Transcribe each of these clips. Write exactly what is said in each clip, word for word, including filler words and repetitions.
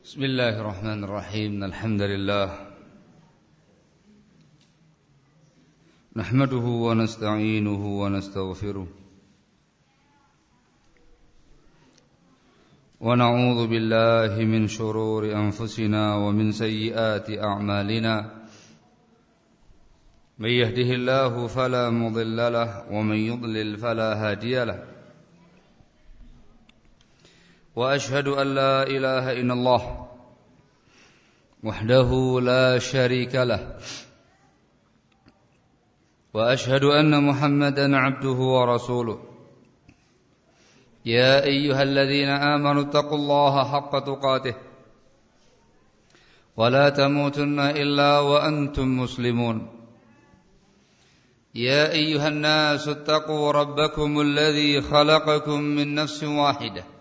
Bismillahirrahmanirrahim. Alhamdulillah. Nahmaduhu wa nasta'inuhu wa nastaghfiruh. Wa na'udzu billahi min shururi anfusina wa min sayyiati a'malina. May yahdihillahu fala mudilla lahu wa may yudlil fala hadiya lahu. وأشهد أن لا إله إلا الله وحده لا شريك له وأشهد أن محمدا عبده ورسوله يا أيها الذين آمنوا اتقوا الله حق تقاته ولا تموتن إلا وأنتم مسلمون يا أيها الناس اتقوا ربكم الذي خلقكم من نفس واحدة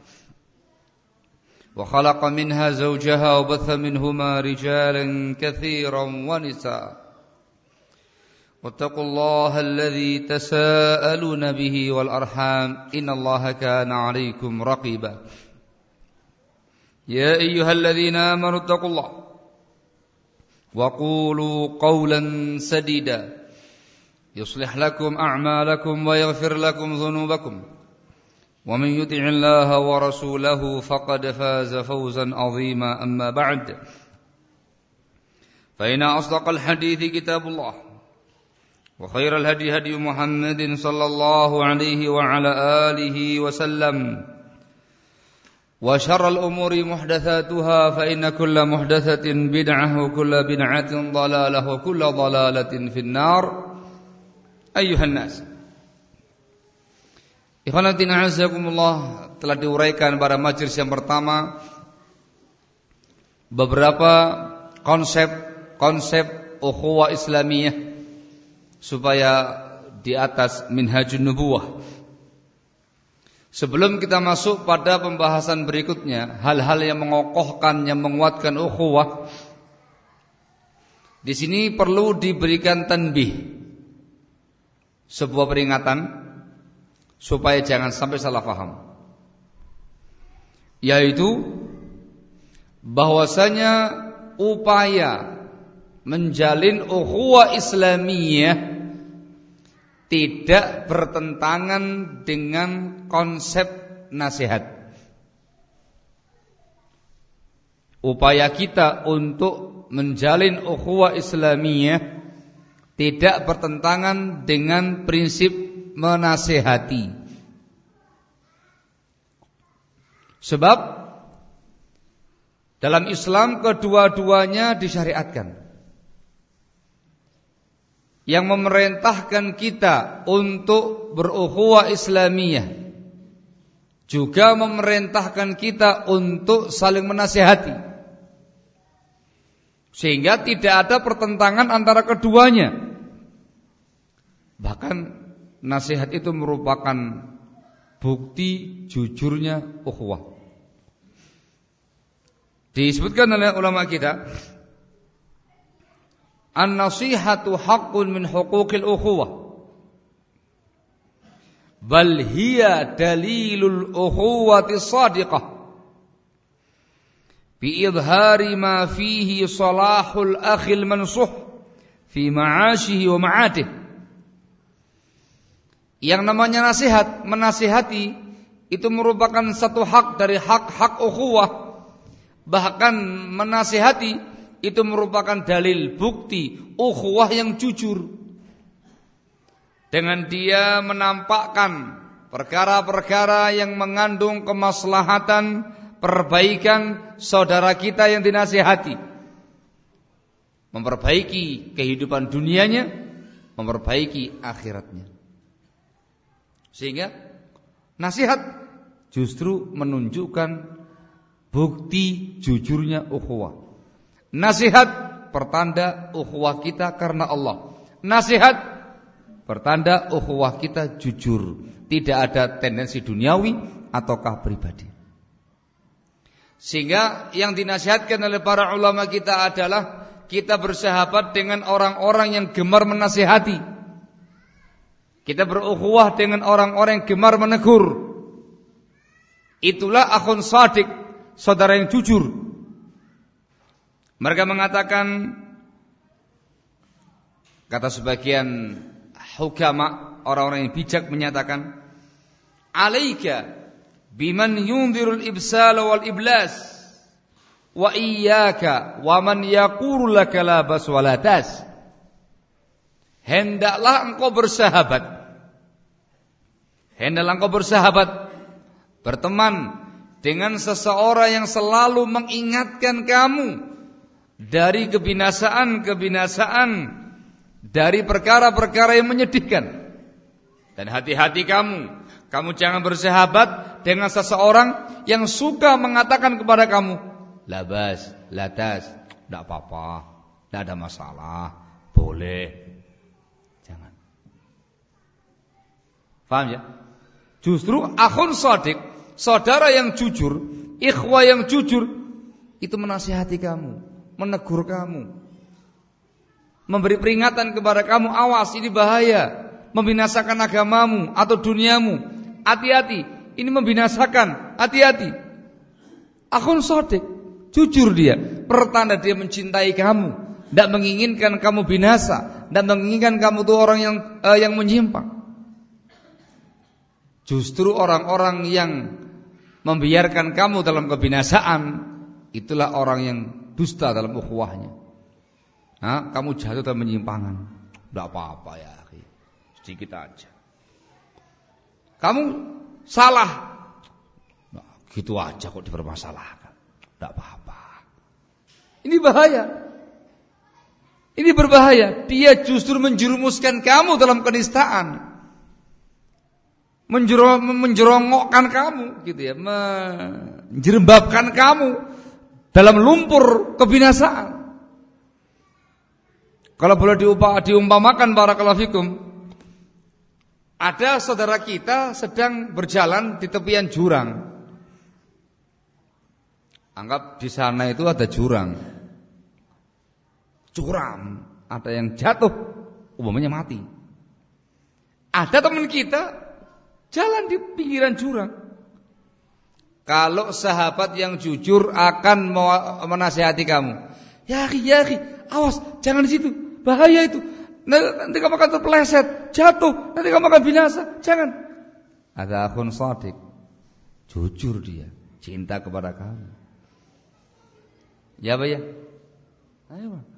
وخلق منها زوجها وبث منهما رجالا كثيرا ونساء واتقوا الله الذي تساءلون به والأرحام إن الله كان عليكم رقيبا يا أيها الذين آمنوا اتقوا الله وقولوا قولا سديدا يصلح لكم أعمالكم ويغفر لكم ذنوبكم ومن يطع الله ورسوله فقد فاز فوزا عظيما أما بعد فإن أصدق الحديث كتاب الله وخير الهدي هدي محمد صلى الله عليه وعلى آله وسلم وشر الأمور محدثاتها فإن كل محدثة بدعة وكل بدعة ضلالة وكل ضلالة في النار أيها الناس. Ikhwanatina azakumullah, telah diuraikan pada majelis yang pertama beberapa konsep-konsep ukhuwah Islamiyah supaya di atas minhajun nubuwah. Sebelum kita masuk pada pembahasan berikutnya, hal-hal yang mengokohkan, yang menguatkan ukhuwah, di sini perlu diberikan tanbih, sebuah peringatan supaya jangan sampai salah paham, yaitu bahwasanya upaya menjalin ukhuwah Islamiyah tidak bertentangan dengan konsep nasihat. Upaya kita untuk menjalin ukhuwah Islamiyah tidak bertentangan dengan prinsip menasihati. Sebab dalam Islam kedua-duanya disyariatkan. Yang memerintahkan kita untuk berukhuwah Islamiyah juga memerintahkan kita untuk saling menasihati. Sehingga tidak ada pertentangan antara keduanya. Bahkan nasihat itu merupakan bukti jujurnya ukhuwah. Disebutkan oleh ulama kita, an-nasihatu haqqun min huquqil ukhuwah, bal hiya dalilul ukhuwati shadiqah bi idhari ma fihi salahul akhil mansuh fi ma'ashihi wa ma'atihi. Yang namanya nasihat, menasihati itu merupakan satu hak dari hak-hak ukhuwah. Bahkan menasihati itu merupakan dalil bukti ukhuwah yang jujur. Dengan dia menampakkan perkara-perkara yang mengandung kemaslahatan, perbaikan saudara kita yang dinasihati. Memperbaiki kehidupan dunianya, memperbaiki akhiratnya. Sehingga nasihat justru menunjukkan bukti jujurnya ukhuwah. Nasihat pertanda ukhuwah kita karena Allah. Nasihat pertanda ukhuwah kita jujur, tidak ada tendensi duniawi ataukah pribadi. Sehingga yang dinasihatkan oleh para ulama kita adalah kita bersahabat dengan orang-orang yang gemar menasihati. Kita berukhuwah dengan orang-orang yang gemar menegur. Itulah akhun shadiq, saudara yang jujur. Mereka mengatakan, kata sebagian hukama, orang-orang yang bijak menyatakan, alaika biman yundirul ibsal wal iblas wa iyyaka wa man yaqulu laka la bas wala tas. Hendaklah engkau bersahabat, hendaklah engkau bersahabat, berteman dengan seseorang yang selalu mengingatkan kamu dari kebinasaan-kebinasaan, dari perkara-perkara yang menyedihkan. Dan hati-hati kamu, kamu jangan bersahabat dengan seseorang yang suka mengatakan kepada kamu, labas, latas, tidak apa-apa, tidak ada masalah, boleh. Jangan. Paham ya? Justru akhun shadiq, saudara yang jujur, ikhwah yang jujur, itu menasihati kamu, menegur kamu, memberi peringatan kepada kamu, awas ini bahaya, membinasakan agamamu atau duniamu, hati-hati, ini membinasakan, hati-hati. Akhun shadiq, jujur dia, pertanda dia mencintai kamu, tidak menginginkan kamu binasa, dan menginginkan kamu itu orang yang uh, yang menyimpang. Justru orang-orang yang membiarkan kamu dalam kebinasaan, itulah orang yang dusta dalam ukhuwahnya. Nah, kamu jatuh dalam penyimpangan, tidak apa-apa ya, sedikit aja. Kamu salah, nah, gitu aja kok dipermasalahkan, tidak apa-apa. Ini bahaya. Ini berbahaya. Dia justru menjerumuskan kamu dalam kenistaan, menjerongokkan kamu, gitu ya, menjerembabkan kamu dalam lumpur kebinasaan. Kalau boleh diumpamakan, barakallahu fikum, ada saudara kita sedang berjalan di tepian jurang. Anggap di sana itu ada jurang. Curam, ada yang jatuh, umpamanya mati. Ada teman kita jalan di pinggiran jurang. Kalau sahabat yang jujur akan menasihati kamu, ya akhi, ya akhi, awas, jangan di situ, bahaya itu. Nanti kamu akan terpeleset, jatuh, nanti kamu akan binasa. Jangan. Ada akhun shadiq, jujur dia, cinta kepada kamu. Ya, Pak ya. Ayo, Pak.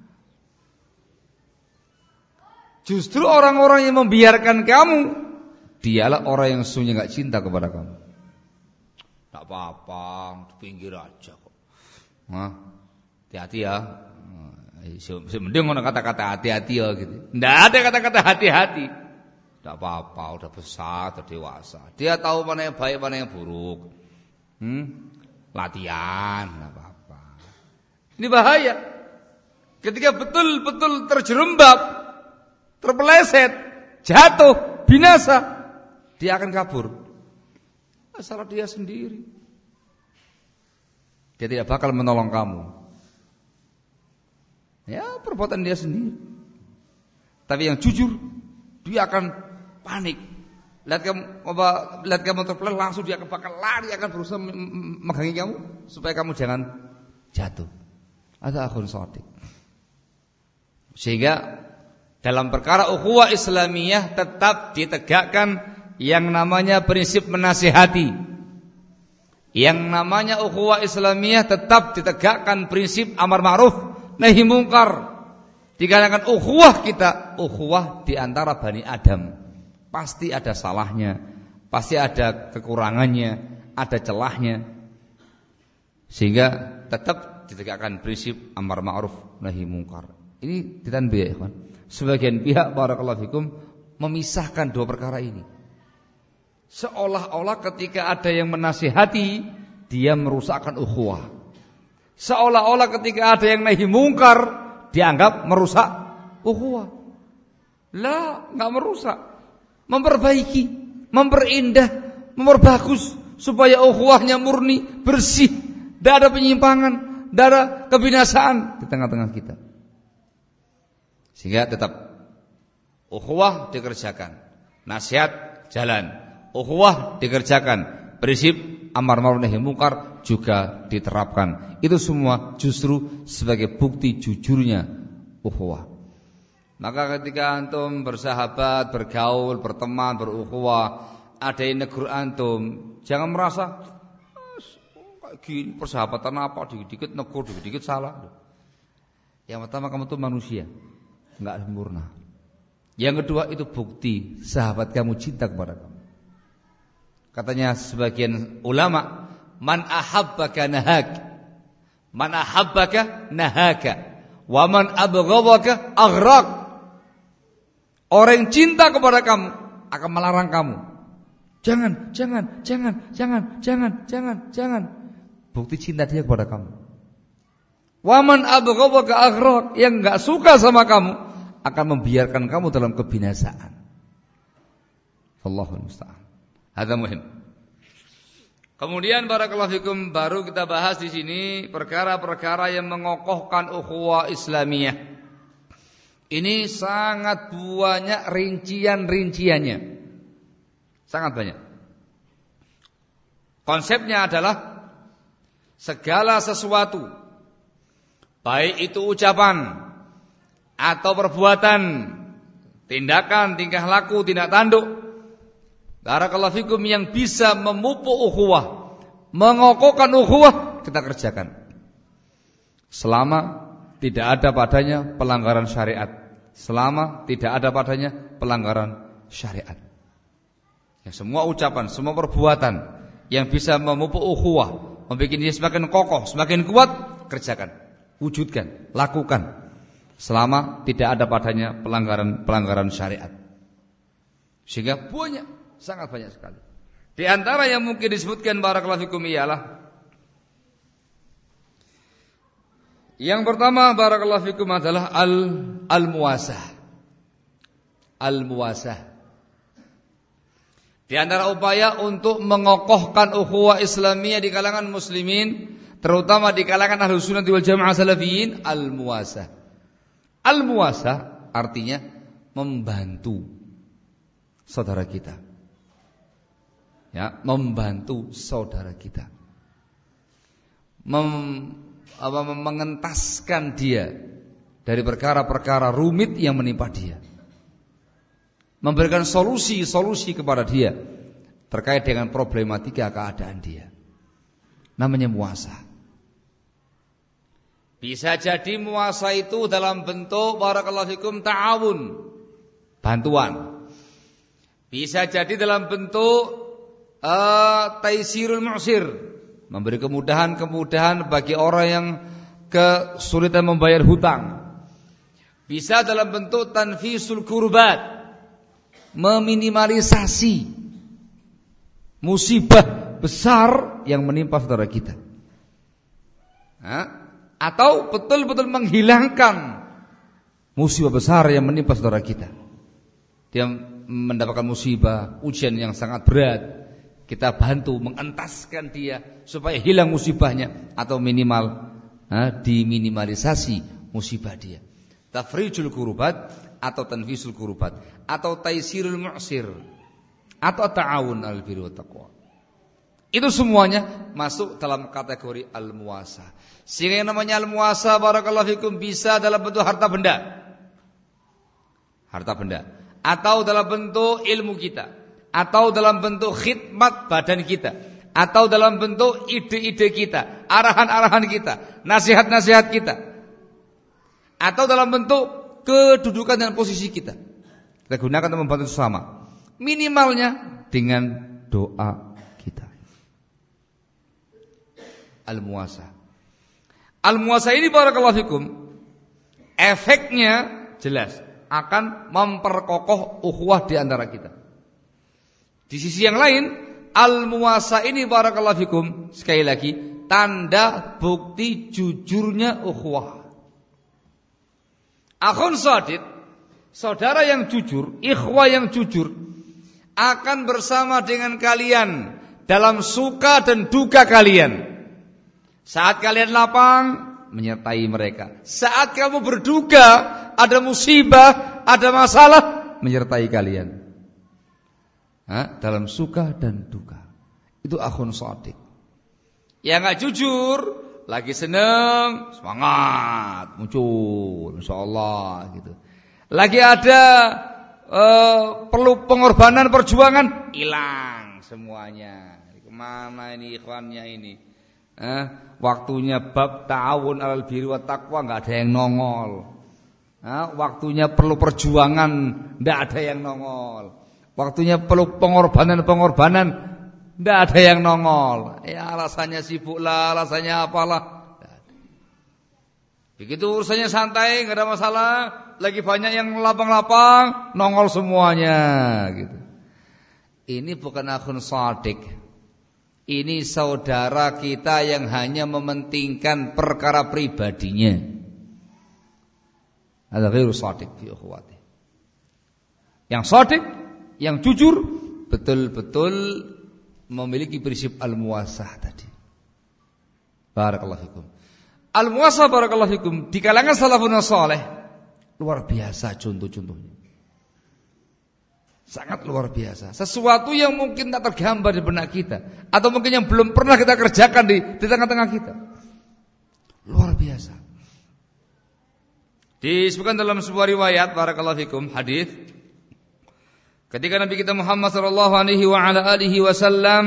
Justru orang-orang yang membiarkan kamu, dialah orang yang sesungguhnya enggak cinta kepada kamu. Tak apa-apa, di pinggir aja kok. Nah, hati-hati ya. Mending ngono kata-kata hati-hati ya gitu. Enggak ada kata-kata hati-hati. Tidak apa-apa, udah besar, udah dewasa. Dia tahu mana yang baik, mana yang buruk. Hmm? Latihan, enggak apa-apa. Ini bahaya. Ketika betul-betul terjerembab, terpeleset, jatuh, binasa, dia akan kabur. Salah dia sendiri. Dia tidak bakal menolong kamu. Ya, perbuatan dia sendiri. Tapi yang jujur, dia akan panik. Lihat kamu, lihat kamu terpeleset, langsung dia akan bakal lari, akan berusaha memegangi kamu supaya kamu jangan jatuh. Ada akhun shadiq. Sehingga dalam perkara ukhuwah Islamiyah tetap ditegakkan yang namanya prinsip menasihati. Yang namanya ukhuwah Islamiyah tetap ditegakkan prinsip amar ma'ruf nahi mungkar. Dikarenakan ukhuwah kita, ukhuwah di antara Bani Adam, pasti ada salahnya, pasti ada kekurangannya, ada celahnya. Sehingga tetap ditegakkan prinsip amar ma'ruf nahi mungkar. Ini ditanbih ya, ikhwan. Sebagian pihak, barakallahu fikum, memisahkan dua perkara ini. Seolah-olah ketika ada yang menasihati, dia merusakkan ukhuwah. Seolah-olah ketika ada yang nahi mungkar, dianggap merusak ukhuwah. Lah, enggak merusak. Memperbaiki, memperindah, memperbagus supaya ukhuwahnya murni, bersih, tidak ada penyimpangan, tidak ada kebinasaan di tengah-tengah kita. Sehingga tetap ukhuwah dikerjakan, nasihat jalan, ukhuwah dikerjakan, prinsip amar ma'ruf nahi mungkar juga diterapkan. Itu semua justru sebagai bukti jujurnya ukhuwah. Maka ketika antum bersahabat, bergaul, berteman, berukhuwah, ada yang negur antum, jangan merasa kayak gini persahabatan apa, dikit-dikit negur, dikit-dikit salah. Yang pertama, kamu tuh manusia, enggak sempurna. Yang kedua, itu bukti sahabat kamu cinta kepada kamu. Katanya sebagian ulama, man ahabbaka nahak, man ahabbaka nahaka, wa man abghadaka aghraq. Orang yang cinta kepada kamu akan melarang kamu. Jangan, jangan, jangan, jangan, jangan, jangan, jangan. Bukti cinta dia kepada kamu. Wa man abghadaka aghraq, yang enggak suka sama kamu akan membiarkan kamu dalam kebinasaan. Allahul musta'an. Hadza muhim. Kemudian barakallahu fikum, baru kita bahas di sini perkara-perkara yang mengokohkan ukhuwah Islamiyah. Ini sangat banyak rincian-rinciannya. Sangat banyak. Konsepnya adalah segala sesuatu, baik itu ucapan atau perbuatan, tindakan, tingkah laku, tindak tanduk, barakallahu fikum, yang bisa memupuk ukhuwah, mengokohkan ukhuwah, kita kerjakan. Selama tidak ada padanya pelanggaran syariat, selama tidak ada padanya pelanggaran syariat. Ya, semua ucapan, semua perbuatan yang bisa memupuk ukhuwah, membuat dia semakin kokoh, semakin kuat, kerjakan, wujudkan, lakukan. Selama tidak ada padanya pelanggaran-pelanggaran syariat. Sehingga banyak, sangat banyak sekali. Di antara yang mungkin disebutkan barakallahu fikum ialah, yang pertama barakallahu fikum adalah al al-muwasah. Al-muwasah. Di antara upaya untuk mengokohkan ukhuwah Islamiyah di kalangan muslimin, terutama di kalangan Ahlus Sunnah wal Jamaah Salafiyin, al-muwasah. Al-muwasah artinya membantu saudara kita. Ya, membantu saudara kita. Mem apa, mengentaskan dia dari perkara-perkara rumit yang menimpa dia, memberikan solusi-solusi kepada dia terkait dengan problematika keadaan dia. Namanya muasah. Bisa jadi muasah itu dalam bentuk barakallahu fikum ta'awun, bantuan. Bisa jadi dalam bentuk uh, taisirul mu'sir, memberi kemudahan-kemudahan bagi orang yang kesulitan membayar hutang. Bisa dalam bentuk tanfisul kurbat, meminimalisasi musibah besar yang menimpa saudara kita. Nah, atau betul-betul menghilangkan musibah besar yang menimpa saudara kita. Dia mendapatkan musibah, ujian yang sangat berat, kita bantu mengentaskan dia supaya hilang musibahnya, atau minimal nah, diminimalisasi musibah dia. Tafrijul kurubat atau tanfisul kurubat atau taisirul mu'sir atau ta'awun al birri wat taqwa. Itu semuanya masuk dalam kategori al-muwasah. Sehingga yang namanya al-muwasah barakallahu fikum bisa dalam bentuk harta benda. Harta benda atau dalam bentuk ilmu kita, atau dalam bentuk khidmat badan kita, atau dalam bentuk ide-ide kita, arahan-arahan kita, nasihat-nasihat kita, atau dalam bentuk kedudukan dan posisi kita. Kita gunakan untuk membantu sesama. Minimalnya dengan doa kita. Al-muwasah. Al-muwasah ini barakallahu fikum, efeknya jelas akan memperkokoh ukhuwah di antara kita. Di sisi yang lain, al-muwasah ini barakallahu fikum, sekali lagi, tanda bukti jujurnya ukhuwah. Akhun sadid, saudara yang jujur, ikhwah yang jujur, akan bersama dengan kalian dalam suka dan duka kalian. Saat kalian lapang, menyertai mereka. Saat kamu berduka, ada musibah, ada masalah, menyertai kalian. Ha? Dalam suka dan duka. Itu akhun shadiq. Yang nggak jujur, lagi seneng, semangat, muncul, insyaallah gitu. Lagi ada uh, perlu pengorbanan, perjuangan, hilang semuanya. Kemana ini ikhwannya ini? Eh, waktunya bab ta'awun alal birri wat taqwa nggak ada yang nongol. Eh, waktunya perlu perjuangan, nggak ada yang nongol. Waktunya perlu pengorbanan-pengorbanan, nggak ada yang nongol. Ya alasannya sibuk lah, alasannya apalah. Begitu urusannya santai, nggak ada masalah. Lagi banyak yang lapang-lapang, nongol semuanya. Gitu. Ini bukan akhun shadiq. Ini saudara kita yang hanya mementingkan perkara pribadinya. Ada ghairu shadiq fi ukhwati. Yang shadiq, yang jujur, betul-betul memiliki prinsip al-muwasah tadi. Barakallahu fikum. Al-muwasah barakallahu fikum di kalangan salafun saleh luar biasa contoh-contohnya. Sangat luar biasa. Sesuatu yang mungkin tak tergambar di benak kita atau mungkin yang belum pernah kita kerjakan di di tengah-tengah kita. Luar biasa. Disebutkan dalam sebuah riwayat barakallahu fikum hadis ketika Nabi kita Muhammad sallallahu alaihi wa ala alihi wasallam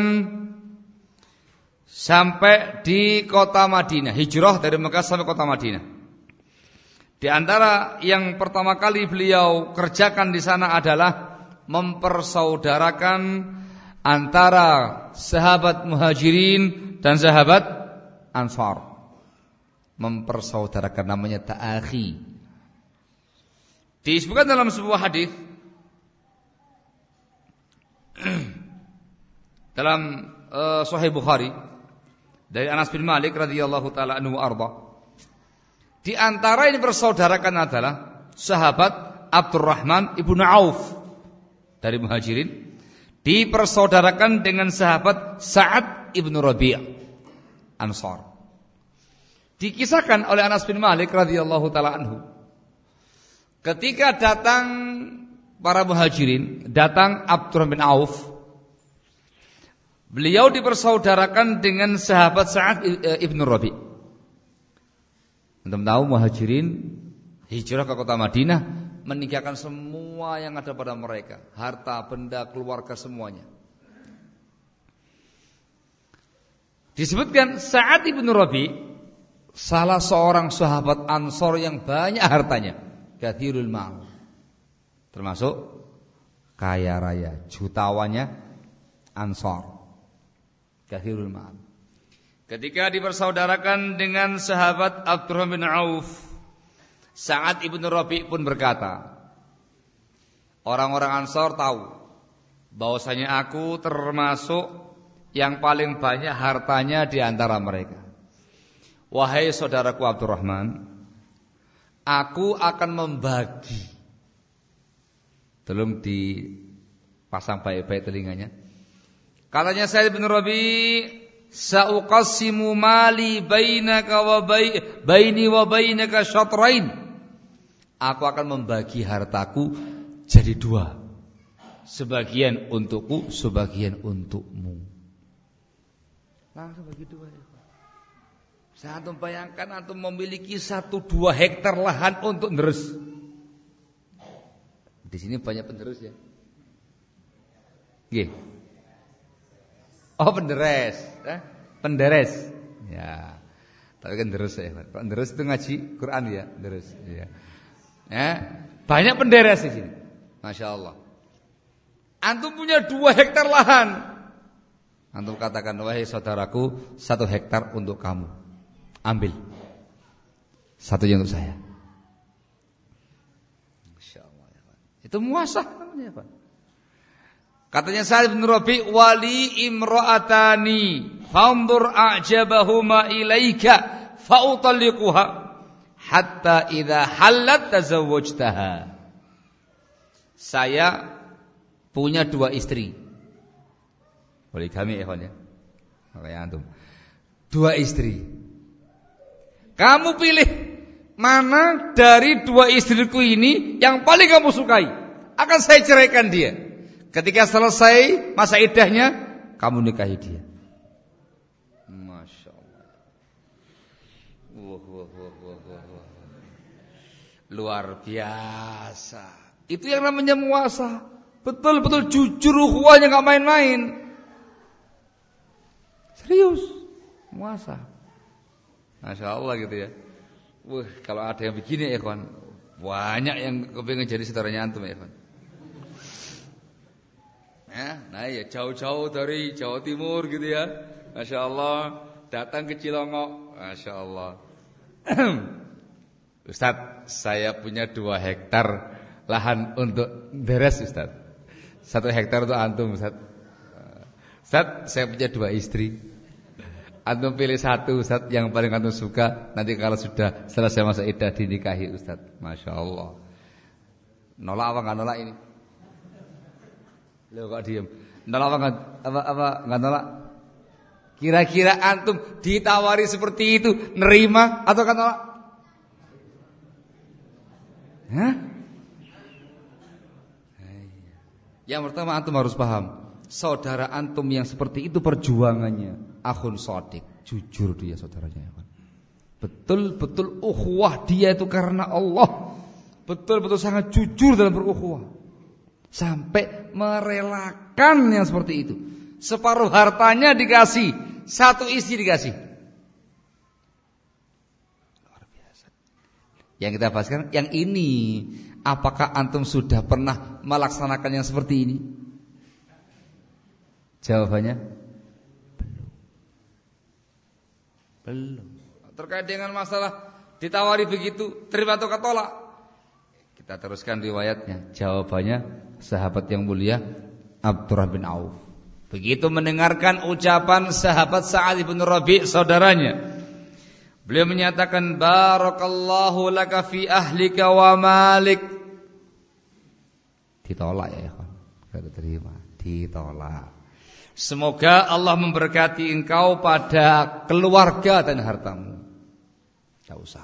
sampai di kota Madinah, hijrah dari Mekah sampai kota Madinah. Di antara yang pertama kali beliau kerjakan di sana adalah mempersaudarakan antara sahabat Muhajirin dan sahabat Ansar. Mempersaudarakan, namanya ta'akhi. Disebutkan dalam sebuah hadis dalam uh, Sahih Bukhari dari Anas bin Malik radhiyallahu taala anhu arda. Di antara yang bersaudarakan adalah sahabat Abdurrahman ibnu Auf dari Muhajirin, dipersaudarakan dengan sahabat Sa'ad ibnu Rabi' Ansar. Dikisahkan oleh Anas bin Malik radhiyallahu taala anhu, ketika datang para Muhajirin, datang Abdurrahman bin Auf, beliau dipersaudarakan dengan sahabat Sa'ad ibnu Rabi'. Anda tahu Muhajirin hijrah ke kota Madinah, meninggalkan semua yang ada pada mereka, harta, benda, keluarga semuanya. Disebutkan Sa'ad ibnu Rabi' salah seorang sahabat Ansor yang banyak hartanya, kathirul mal, termasuk kaya raya, jutawan Ansor, kathirul mal. Ketika dipersaudarakan dengan sahabat Abdurrahman bin Auf, Sa'ad ibnu Rabi' pun berkata, orang-orang Ansor tahu bahwasanya aku termasuk yang paling banyak hartanya di antara mereka. Wahai saudaraku Abdurrahman, aku akan membagi. Tolong dipasang baik-baik telinganya. Katanya Sa'ad ibnu Rabi', sa'uqassimu mali bainaka wa baini wa bainaka syatrain. Aku akan membagi hartaku jadi dua. Sebagian untukku, sebagian untukmu. Langsung bagi dua ya. Saya antum bayangkan antum memiliki satu dua hektar lahan untuk deres. Di sini banyak penderus ya. Nggih. Oh penderes, eh? Penderes, ya. Tapi kan deres ya, Pak. Deres itu ngaji Quran ya, deres. Ya. Ya. Banyak penderes di sini, masya Allah. Antum punya dua hektar lahan, antum katakan wahai saudaraku, satu hektar untuk kamu, ambil. Satunya untuk saya. Masya Allah ya Pak. Itu muasah namanya Pak. Katanya Sa'ad bin Rabi', wali imra'atani fanzur a'jabahuma ilaika fa'utalliquha hatta idza hallat tazawwajtaha. Saya punya dua istri. Boleh kami ikhwan ya. Makanya antum. Dua istri. Kamu pilih mana dari dua istriku ini yang paling kamu sukai. Akan saya ceraikan dia. Ketika selesai masa iddahnya, kamu nikahi dia. Masya Wah, wah, wah, wah, wah, wah. Luar biasa. Itu yang namanya muasa. Betul-betul jujur ukhuwahnya enggak main-main. Serius. Muasa. Masya Allah gitu ya. Wah, kalau ada yang begini ya kawan, banyak yang kepingin jadi saudaranya antum ya kawan. Ya, nah ya jauh-jauh dari Jawa Timur gitu ya. Masya Allah, datang ke Cilongok. Masya Allah. Ustaz, saya punya dua hektar lahan untuk beres Ustaz. Satu hektar untuk antum Ustaz. Ustaz, saya punya dua istri. Antum pilih satu Ustaz yang paling antum suka. Nanti kalau sudah selesai masa iddah dinikahi Ustaz. Masya Allah. Nolak apa enggak nolak ini? Loh kok diem? Nolak apa enggak, apa, apa, enggak nolak? Kira-kira antum ditawari seperti itu, nerima atau kan nolak? Hah? Yang pertama antum harus paham, saudara antum yang seperti itu perjuangannya akhun shadiq, jujur dia saudaranya. Betul-betul ukhuwah dia itu karena Allah. Betul-betul sangat jujur dalam berukhuwah. Sampai merelakan yang seperti itu. Separuh hartanya dikasih, satu istri dikasih. Luar biasa. Yang kita bahas sekarang yang ini, apakah antum sudah pernah melaksanakan yang seperti ini? Jawabannya belum. Belum. Terkait dengan masalah ditawari begitu, terima atau tolak? Kita teruskan riwayatnya. Jawabannya sahabat yang mulia Abdurrahman bin Auf. Begitu mendengarkan ucapan sahabat Sa'ad bin Rabi' saudaranya, beliau menyatakan barakallahu laka fi ahlika wa malik. Ditolak ya ikhwan. Enggak terima, ditolak. Semoga Allah memberkati engkau pada keluarga dan hartamu. Enggak usah.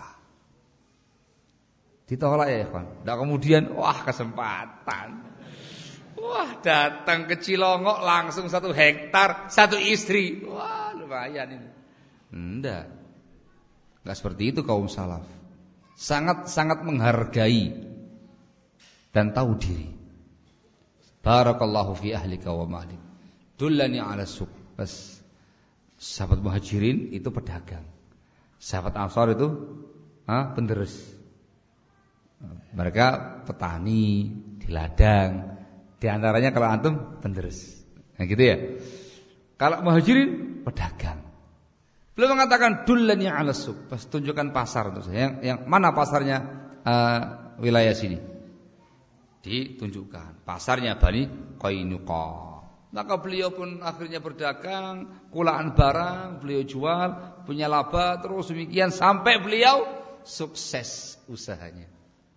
Ditolak ya ikhwan. Dan kemudian wah kesempatan. Wah datang ke Cilongok langsung satu hektar, satu istri. Wah lumayan ini. Enggak. Enggak seperti itu kaum salaf. Sangat-sangat menghargai dan tahu diri. Barakallahu fi ahlika wa malik. Dullani ala suq. Bas. Sahabat Muhajirin itu pedagang. Sahabat Ansar itu ah, penderes. Mereka petani di ladang. Di antaranya kalau antum penderes. Nah gitu ya. Kalau Muhajirin pedagang. Beliau mengatakan dullani ala suq. Pas tunjukkan pasar untuk saya. Yang, yang mana pasarnya uh, wilayah sini? Ditunjukkan. Pasarnya Bani Qainuqa. Maka beliau pun akhirnya berdagang, kulaan barang beliau jual, punya laba terus demikian sampai beliau sukses usahanya.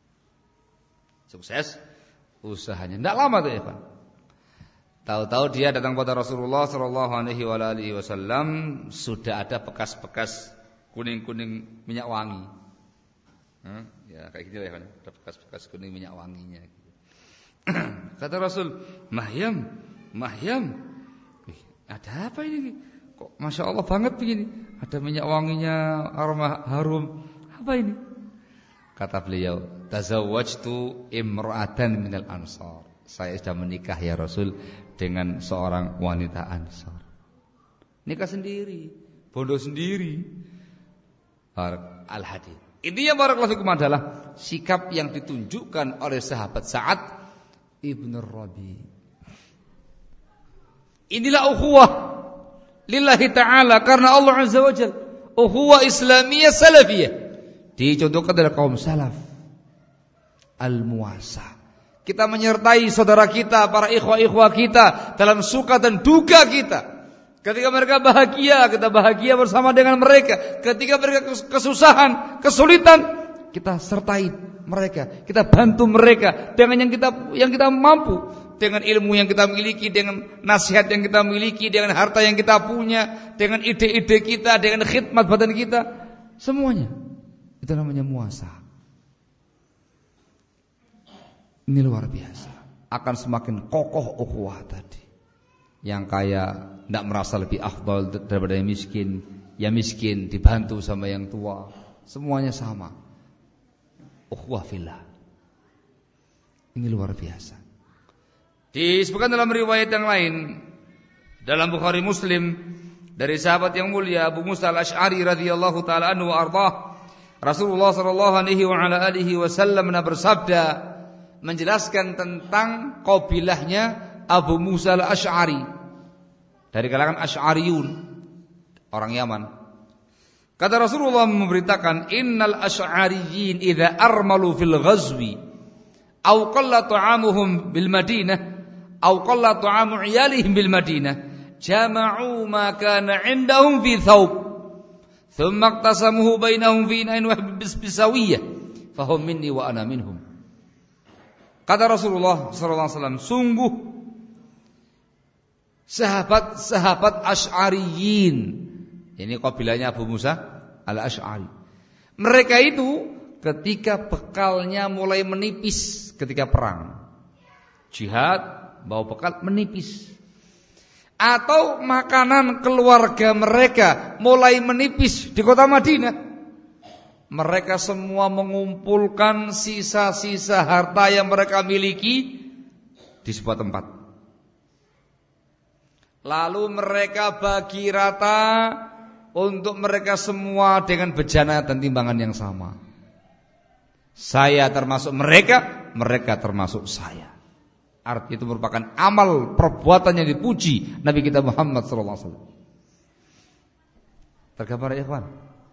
Sukses usahanya. Tidak lama tuh ya Pak. Tahu-tahu dia datang pada Rasulullah Shallallahu Alaihi Wasallam sudah ada bekas-bekas kuning-kuning minyak wangi. Hmm? Ya kayak gitu ya Pak. Ada bekas-bekas kuning minyak wanginya. Kata Rasul, Mahyam, Mahyam, ada apa ini? Kok Masya Allah banget begini? Ada minyak wanginya, aroma harum. Apa ini? Kata beliau, tazawwajtu imra'atan minal ansar. Saya sudah menikah ya Rasul dengan seorang wanita Ansar. Nikah sendiri, bodoh sendiri. Al-hadith. Intinya barakallahu fikum adalah sikap yang ditunjukkan oleh sahabat Sa'ad ibn Rabi. Inilah ukhuwah lillahi ta'ala karena Allah Azza wa Jalla. Ukhuwah Islamiyah Salafiyah. Dicontohkan dari kaum salaf. Al-muwasa. Kita menyertai saudara kita, para ikhwah-ikhwah kita dalam suka dan duka kita. Ketika mereka bahagia, kita bahagia bersama dengan mereka. Ketika mereka kesusahan, kesulitan, kita sertai mereka, kita bantu mereka dengan yang kita yang kita mampu, dengan ilmu yang kita miliki, dengan nasihat yang kita miliki, dengan harta yang kita punya, dengan ide-ide kita, dengan khidmat badan kita, semuanya. Itu namanya muasa. Ini luar biasa. Akan semakin kokoh ukhuwah tadi. Yang kaya tidak merasa lebih afdal daripada yang miskin. Yang miskin dibantu sama yang tua. semuanya sama. Ukhuwah fillah. Ini luar biasa. Disebutkan dalam riwayat yang lain dalam Bukhari Muslim dari sahabat yang mulia Abu Musa al-Asy'ari radhiyallahu taala anhu wa ardhah, Rasulullah sallallahu alaihi wa ala alihi wasallam bersabda menjelaskan tentang qabilahnya Abu Musa al-Asy'ari dari kalangan Asy'ariyun, orang Yaman. Kata Rasulullah memberitakan, innal asy'ariyyin idza armalu fil ghazwi aw qalla ta'amuhum bil Madinah aw qalla ta'amu 'iyalihim bil Madinah jama'u ma kana 'indahum fi thawb thumma iqtasamuhu bainahum fi ina'in bisawiyah fahum minni wa ana minhum. Kata Rasulullah sallallahu alaihi wasallam, sungguh sahabat-sahabat Asy'ariyyin, ini kabilahnya Abu Musa al-Asy'ari, mereka itu ketika bekalnya mulai menipis ketika perang, jihad, bawa bekal menipis, atau makanan keluarga mereka mulai menipis di kota Madinah, mereka semua mengumpulkan sisa-sisa harta yang mereka miliki di sebuah tempat. Lalu mereka bagi rata untuk mereka semua dengan bejana dan timbangan yang sama. Saya termasuk mereka, mereka termasuk saya. Arti itu merupakan amal perbuatan yang dipuji Nabi kita Muhammad sallallahu alaihi wasallam. Tergambar ya ikhwan?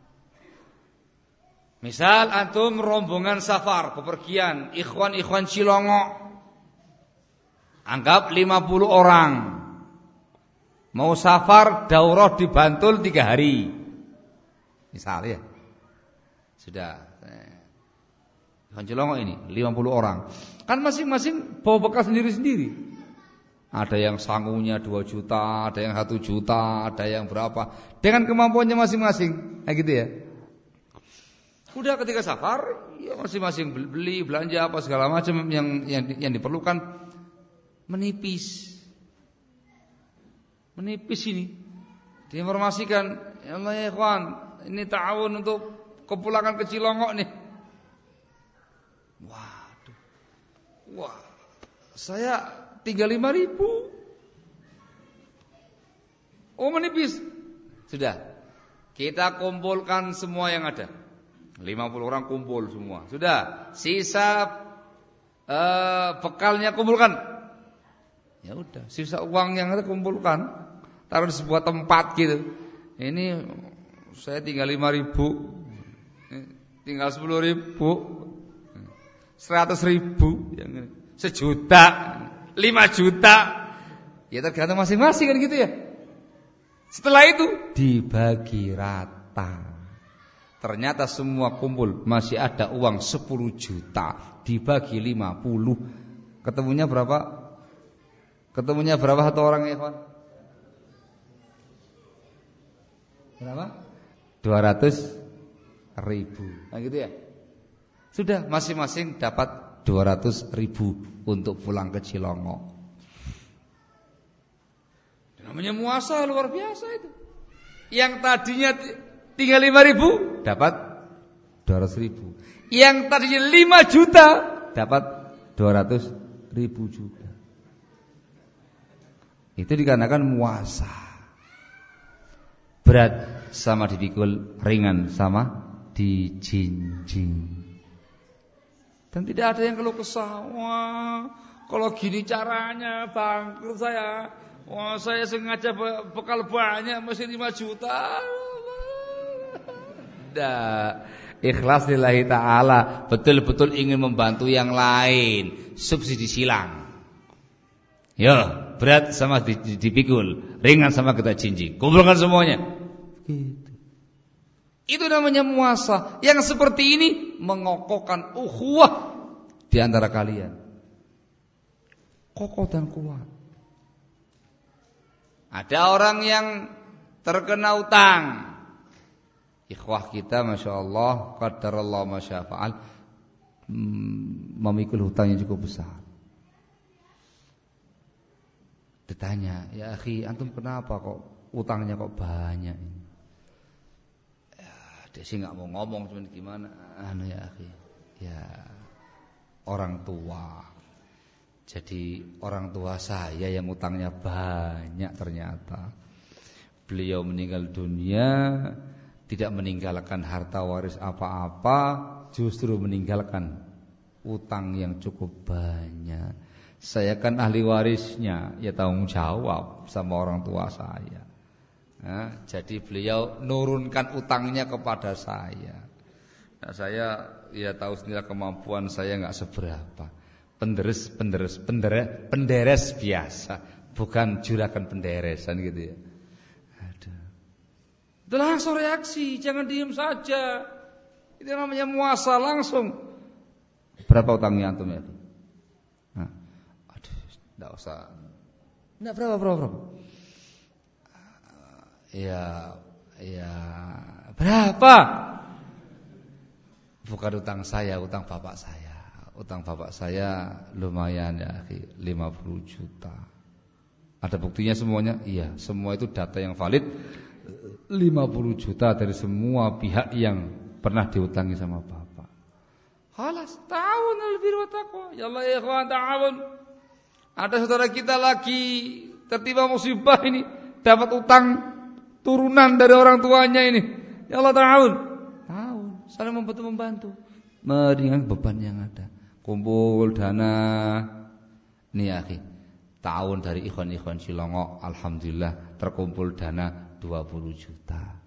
Misal antum rombongan safar, bepergian, ikhwan-ikhwan Cilongok, anggap lima puluh orang, mau safar daurah di Bantul tiga hari, misal ya, sudah. Ikhwan Cilongok ini lima puluh orang, kan masing-masing bawa bekal sendiri-sendiri. Ada yang sangunya dua juta, ada yang satu juta, ada yang berapa, dengan kemampuannya masing-masing, kayak gitu ya. Udah ketika safar, ya masing-masing beli, belanja apa segala macam yang yang yang diperlukan, menipis. Menipis ini. Diinformasikan, ya Allah ya ikhwan, ini ta'awun untuk kepulangan ke Cilongok nih. Waduh. Wah. Saya tinggal lima ribu. Oh, menipis. Sudah. Kita kumpulkan semua yang ada. lima puluh orang kumpul semua. Sudah, sisa uh, bekalnya kumpulkan. Ya udah, sisa uang yang ada kumpulkan, taruh di sebuah tempat gitu. Ini saya tinggal lima ribu, tinggal sepuluh ribu, seratus ribu, sejuta, lima juta. Ya tergantung masing-masing kan gitu ya. Setelah itu dibagi rata. Ternyata semua kumpul, masih ada uang sepuluh juta, dibagi lima puluh. Ketemunya berapa? Ketemunya berapa satu orang ya, Pak? Berapa? dua ratus ribu. Nah gitu ya. Sudah, masing-masing dapat dua ratus ribu untuk pulang ke Cilongok. Namanya muasa luar biasa itu. Yang tadinya tinggal lima ribu dapat dua ratus ribu. Yang tadinya lima juta dapat dua ratus ribu juga. Itu dikarenakan muasa. Berat sama dipikul, ringan sama dijinjing. Dan tidak ada yang keluh kesah. Wah, kalau gini caranya bangkrut saya. Wah, saya sengaja bekal banyak masih lima juta. Tidak, ikhlas lillahi ta'ala, betul-betul ingin membantu yang lain, subsidi silang. Ya, berat sama dipikul, ringan sama kita jinjing, kumpulkan semuanya. Gitu. Itu namanya muasa. Yang seperti ini mengokohkan ukhuwah di antara kalian, kokoh dan kuat. Ada orang yang terkena utang, ikhwah kita Masya Allah, qadarallah masyafa'al, memikul hutangnya cukup besar. Ditanya, ya akhi, antum kenapa kok utangnya kok banyak ini? Ya, Dia sih nggak mau ngomong, cuman gimana? Anu ya akhi, ya orang tua. Jadi orang tua saya yang utangnya banyak ternyata. Beliau meninggal dunia tidak meninggalkan harta waris apa-apa, justru meninggalkan utang yang cukup banyak. Saya kan ahli warisnya, ya tanggung jawab sama orang tua saya. Nah, jadi beliau nurunkan utangnya kepada saya. Nah, saya ya tahu sendiri kemampuan saya nggak seberapa. Penderes, penderes, penderes, penderes biasa, bukan juragan penderesan gitu ya. Aduh. Itu langsung reaksi, jangan diem saja. Itu namanya muasa langsung. Berapa utangnya antum ya? Nah, aduh, enggak usah. Enggak berapa, berapa, berapa? Ya, ya berapa? Bukan utang saya, utang bapak saya. Utang bapak saya lumayan ya, lima puluh juta. Ada buktinya semuanya? Iya, semua itu data yang valid. lima puluh juta dari semua pihak yang pernah diutangi sama bapak. Halas, ta'awun al-birri wa taqwa. Ya Allah ya ikhwan, ta'awun. Ada saudara kita lagi tertimpa musibah ini, dapat utang turunan dari orang tuanya ini. Ya Allah ta'awun. Ta'awun, saling membantu-membantu, meringankan beban yang ada. Kumpul dana. Nih ya akhi, tahun dari ikhwan-ikhwan Cilongok, alhamdulillah terkumpul dana dua puluh juta.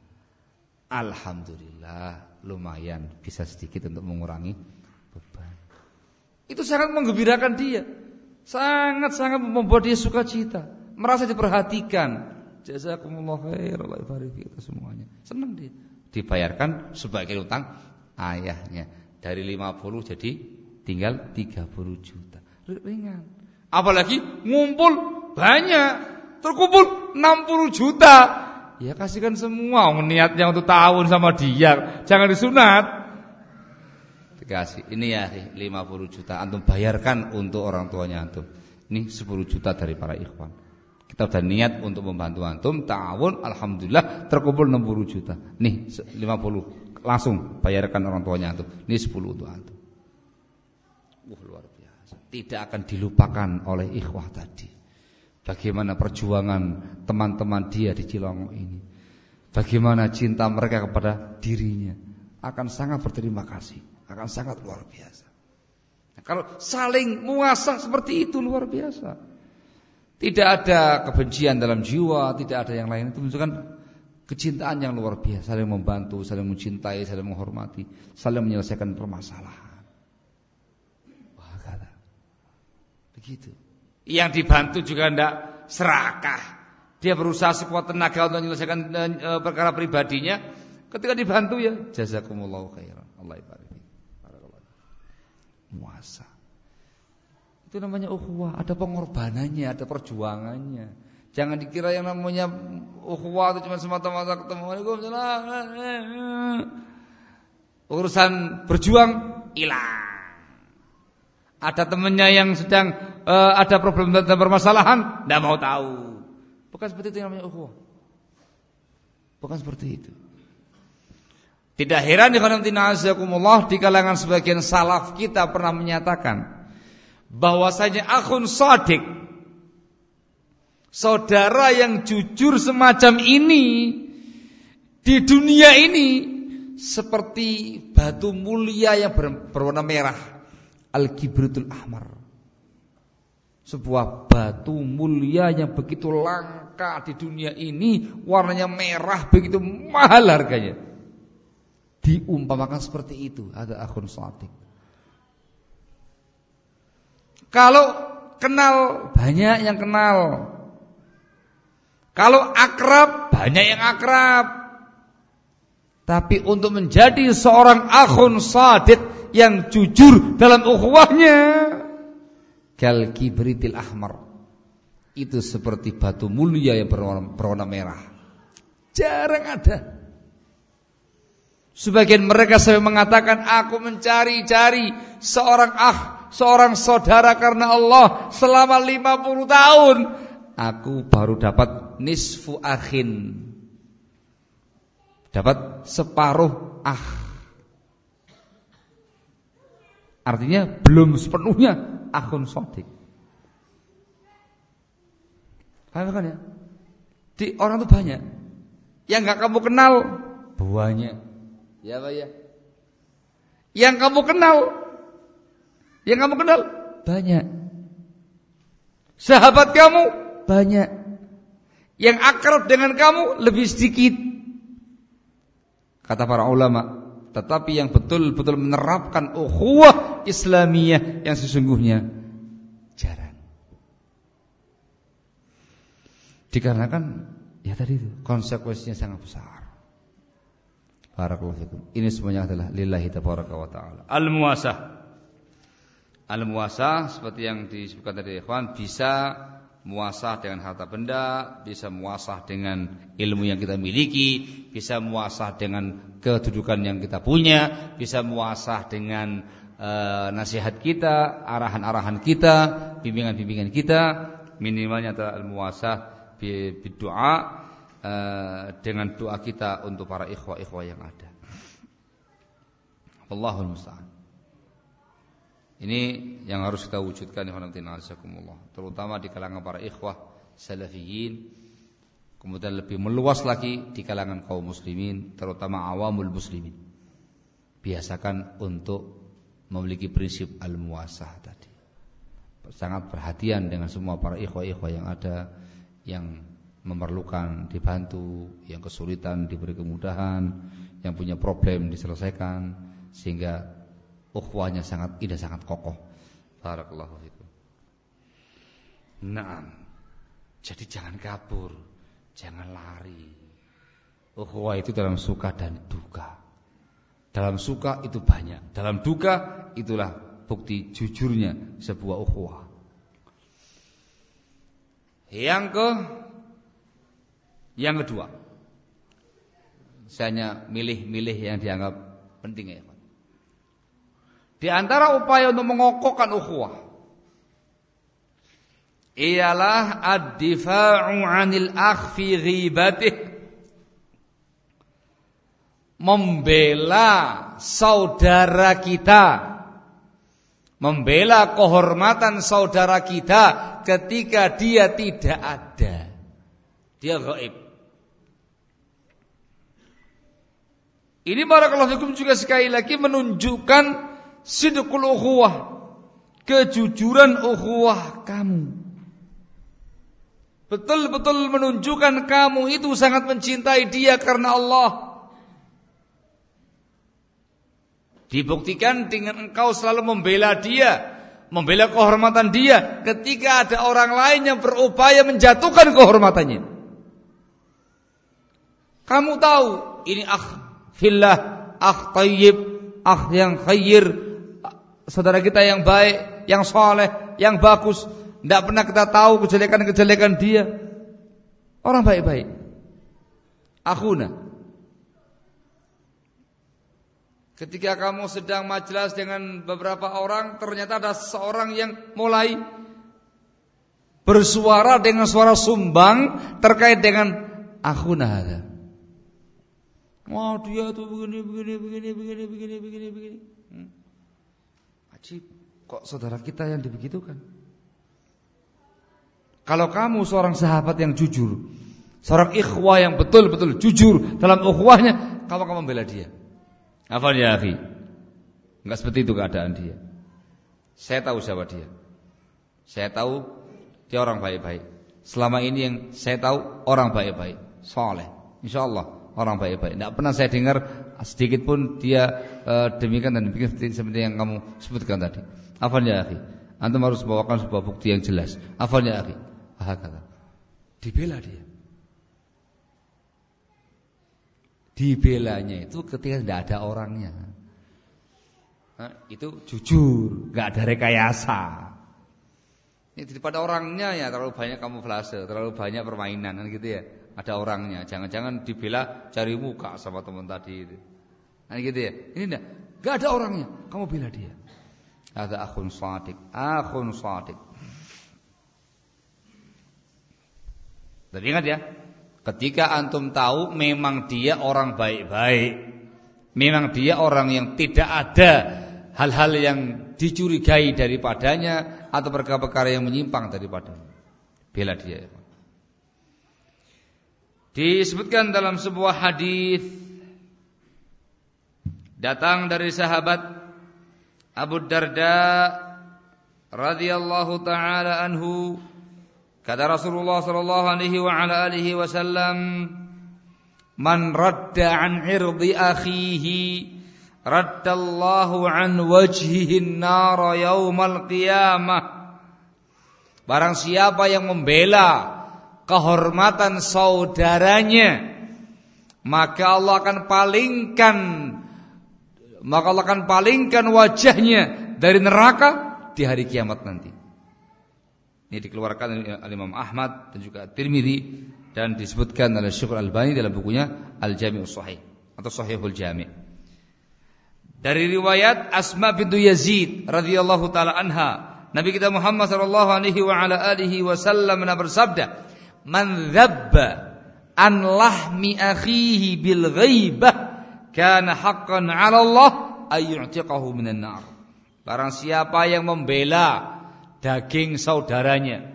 Alhamdulillah, lumayan bisa sedikit untuk mengurangi beban. Itu sangat menggembirakan dia. Sangat-sangat membuat dia sukacita, merasa diperhatikan. Jazakumullah khair, Allah barik kita semuanya. Senang dia. Dibayarkan sebagai utang ayahnya. Dari lima puluh jadi tinggal tiga puluh juta. Ringan. Apalagi ngumpul banyak, terkumpul enam puluh juta. Ya kasihkan semua, niatnya untuk tahun sama dia, jangan disunat. Dikasih. Ini ya lima puluh juta antum bayarkan untuk orang tuanya antum. Ini sepuluh juta dari para ikhwan. Kita udah niat untuk membantu antum, tahun alhamdulillah terkumpul enam puluh juta. Nih lima puluh langsung bayarkan orang tuanya antum. Ini sepuluh untuk antum. Wah, luar biasa. Tidak akan dilupakan oleh ikhwah tadi. Bagaimana perjuangan teman-teman dia di Cilongok ini. Bagaimana cinta mereka kepada dirinya. Akan sangat berterima kasih. Akan sangat luar biasa. Nah, kalau saling muasah seperti itu luar biasa. Tidak ada kebencian dalam jiwa, tidak ada yang lain. Itu menunjukkan kecintaan yang luar biasa. Saling membantu, saling mencintai, saling menghormati, saling menyelesaikan permasalahan. Begitu. Yang dibantu juga tidak serakah. Dia berusaha sekuat tenaga untuk menyelesaikan e, perkara pribadinya. Ketika dibantu ya jazakumullahu khairan. Allah barik. Muasa. Itu namanya ukhuwah, ada pengorbanannya, ada perjuangannya. Jangan dikira yang namanya ukhuwah itu cuma semata-mata ketemu Waalaikumsalam. Urusan berjuang hilang. Ada temannya yang sedang uh, ada problem dan permasalahan, tidak mau tahu. Bukan seperti itu yang namanya ukhuwah. Bukan seperti itu. Tidak heran di di kalangan sebagian salaf kita pernah menyatakan bahwasanya akhun shadiq, saudara yang jujur semacam ini di dunia ini seperti batu mulia yang berwarna merah. Al-Kibritul Ahmar, sebuah batu mulia yang begitu langka di dunia ini, warnanya merah, begitu mahal harganya. Diumpamakan seperti itu. Ada akhun shadiq. Kalau kenal, banyak yang kenal. Kalau akrab, banyak yang akrab. Tapi untuk menjadi seorang akhun shadiq yang jujur dalam ukhuwahnya, kal kibritil ahmar, itu seperti batu mulia yang berwarna, berwarna merah. Jarang ada. Sebagian mereka sampai mengatakan, aku mencari-cari seorang ah, seorang saudara karena Allah selama lima puluh tahun. Aku baru dapat nisfu akhin, dapat separuh ah. Artinya belum sepenuhnya akhun shadiq. Paham kan ya? Di orang itu banyak. Yang enggak kamu kenal banyak. Ya Pak ya. Yang kamu kenal, yang kamu kenal banyak. Sahabat kamu banyak. Yang akrab dengan kamu lebih sedikit. Kata para ulama, tetapi yang betul-betul menerapkan ukhuwah Islamiyah yang sesungguhnya jarang. Dikarenakan ya tadi itu konsekuensinya sangat besar. Barakallahu fikum. Ini semuanya adalah lillahi tabaraka wa taala. Al-muwasah. Al-muwasah seperti yang disebutkan tadi ikhwan, bisa muasah dengan harta benda, bisa muasah dengan ilmu yang kita miliki, bisa muasah dengan kedudukan yang kita punya, bisa muasah dengan uh, nasihat kita, arahan-arahan kita, bimbingan-bimbingan kita. Minimalnya adalah al-muwasah bi-doa, Uh, dengan doa kita untuk para ikhwah-ikhwah yang ada. Allahul musta'an. Ini yang harus kita wujudkan ya Allah, terutama di kalangan para ikhwah salafiyin, kemudian lebih meluas lagi di kalangan kaum muslimin, terutama awamul muslimin. Biasakan untuk memiliki prinsip al-muwasah tadi. Sangat perhatian dengan semua para ikhwah-ikhwah yang ada, yang memerlukan dibantu, yang kesulitan diberi kemudahan, yang punya problem diselesaikan, sehingga ukhuwahnya sangat indah, sangat kokoh. Barakallahu fikum. Naam. Jadi jangan kabur, jangan lari. Ukhuwah itu dalam suka dan duka. Dalam suka itu banyak, dalam duka itulah bukti jujurnya sebuah ukhuwah. Yang ke Yang kedua, saya hanya milih-milih yang dianggap penting ya. Di antara upaya untuk mengokohkan ukhuwah ialah ad-difa'u 'anil akh fi ghibatih. Membela saudara kita, membela kehormatan saudara kita ketika dia tidak ada. Dia gaib. Ini barakallahu fikum juga sekali lagi menunjukkan sidqul ukhuwah, kejujuran ukhuwah kamu. Betul-betul menunjukkan kamu itu sangat mencintai dia karena Allah. Dibuktikan dengan engkau selalu membela dia, membela kehormatan dia ketika ada orang lain yang berupaya menjatuhkan kehormatannya. Kamu tahu ini akh fillah, akh tayyib, akh yang khair, saudara kita yang baik, yang saleh, yang bagus. Tidak pernah kita tahu kejelekan-kejelekan dia. Orang baik-baik. Akhuna. Ketika kamu sedang majelis dengan beberapa orang, ternyata ada seorang yang mulai bersuara dengan suara sumbang terkait dengan akhuna hadza. Wah, dia tuh begini, begini, begini, begini, begini, begini, begini. Hmm. Ajib, kok saudara kita yang dibegitukan? Kalau kamu seorang sahabat yang jujur, seorang ikhwah yang betul-betul jujur dalam ukhuwahnya, kamu akan membela dia. Afwan ya akhi, enggak seperti itu keadaan dia. Saya tahu siapa dia. Saya tahu dia orang baik-baik. Selama ini yang saya tahu orang baik-baik, saleh, insyaallah. Orang baik-baik. Tidak pernah saya dengar sedikit pun dia uh, demikian dan demikian seperti, seperti yang kamu sebutkan tadi. Afwan ya akhi, antum harus bawakan sebuah bukti yang jelas. Afwan ya akhi, kata dibela dia. Dibelanya itu ketika tidak ada orangnya. Nah, itu jujur, nggak ada rekayasa. Ini daripada orangnya ya terlalu banyak kamuflase, terlalu banyak permainan kan gitu ya. Ada orangnya, jangan-jangan dibela cari muka sama teman tadi itu. Nah gitu ya. Ini enggak, enggak ada orangnya, kamu bela dia. Ada akhun shadiq, akhun shadiq. Dan ingat ya, ketika antum tahu memang dia orang baik-baik, memang dia orang yang tidak ada hal-hal yang dicurigai daripadanya atau perkara-perkara yang menyimpang daripadanya. Bela dia. Disebutkan dalam sebuah hadis datang dari sahabat Abu Darda radhiyallahu taala anhu, kata Rasulullah sallallahu alaihi wa ala alihi wasallam, man radda an irdi akhihi raddallahu an wajhihi an-nar yaumal qiyamah. Barang siapa yang membela kehormatan saudaranya, maka Allah akan palingkan maka Allah akan palingkan wajahnya dari neraka di hari kiamat nanti. Ini dikeluarkan oleh Imam Ahmad dan juga Tirmidzi dan disebutkan oleh Syekh Al-Albani dalam bukunya Al-Jami'us Shahih atau Shahihul Jami'. Dari riwayat Asma bintu Yazid radhiyallahu taala anha, Nabi kita Muhammad sallallahu alaihi wa ala alihi wasallam bersabda, "Man dzabba an lahmi akhihi bil ghaibah kana haqqan 'ala Allah ay yu'tiqahu minan nar." Barang siapa yang membela daging saudaranya,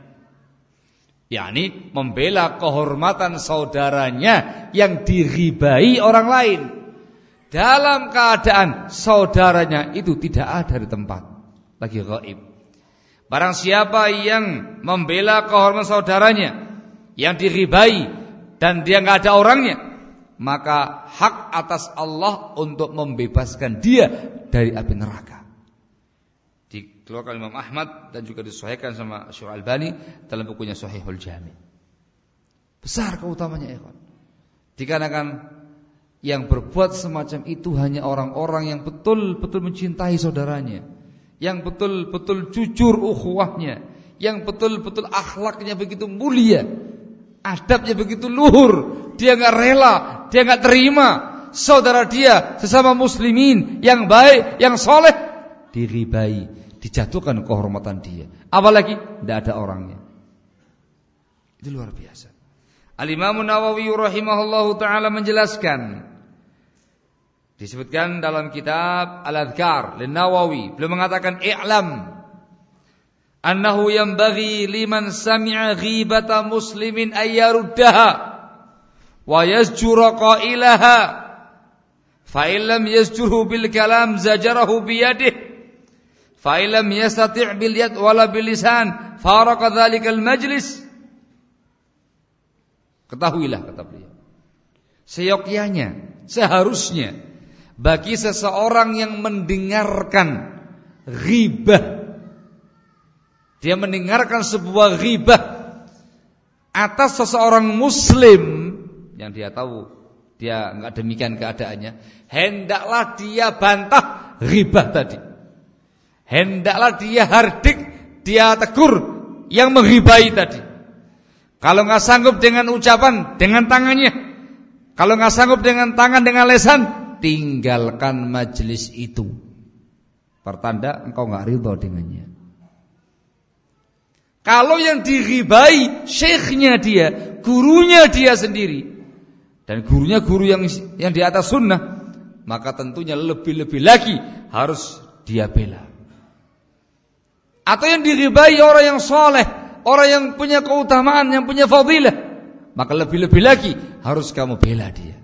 yakni membela kehormatan saudaranya yang dighibai orang lain, dalam keadaan saudaranya itu tidak ada di tempat, lagi gaib. Barang siapa yang membela kehormatan saudaranya yang dighibai dan dia enggak ada orangnya, maka hak atas Allah untuk membebaskan dia dari api neraka. Dikeluarkan Imam Ahmad dan juga disahihkan sama Syekh Al-Albani dalam bukunya Shahihul Jami'. Besar keutamanya, ikhwan. Dikarenakan yang berbuat semacam itu hanya orang-orang yang betul-betul mencintai saudaranya, yang betul-betul jujur ukhuwahnya, yang betul-betul akhlaknya begitu mulia, adabnya begitu luhur. Dia enggak rela, dia enggak terima saudara dia sesama muslimin yang baik, yang soleh diribai, dijatuhkan kehormatan dia, apalagi tidak ada orangnya. Itu luar biasa. Al-Imam Nawawi rahimahullahu taala menjelaskan, disebutkan dalam kitab Al-Adhkar lin-Nawawi, beliau mengatakan, i'lam annahu yanbaghi liman sami'a ghibata muslimin ayyaruddaha wa yazjura qailaha fa illam yazjurhu bil kalam zajarahu bi yadihi fa illam yastati' bil yad wala bil lisan faraqa dzalikal majlis. Ketahuilah, kata beliau, seyogyanya, seharusnya bagi seseorang yang mendengarkan ghibah, dia mendengarkan sebuah ghibah atas seseorang muslim yang dia tahu dia enggak demikian keadaannya, hendaklah dia bantah ghibah tadi. Hendaklah dia hardik, dia tegur yang menghibai tadi. Kalau enggak sanggup dengan ucapan, dengan tangannya. Kalau enggak sanggup dengan tangan, dengan lisan, tinggalkan majelis itu. Pertanda engkau enggak ridha dengannya. Kalau yang dighibai syekhnya dia, gurunya dia sendiri, dan gurunya guru yang yang di atas sunnah, maka tentunya lebih-lebih lagi harus dia bela. Atau yang dighibai orang yang soleh, orang yang punya keutamaan, yang punya fadilah, maka lebih-lebih lagi harus kamu bela dia.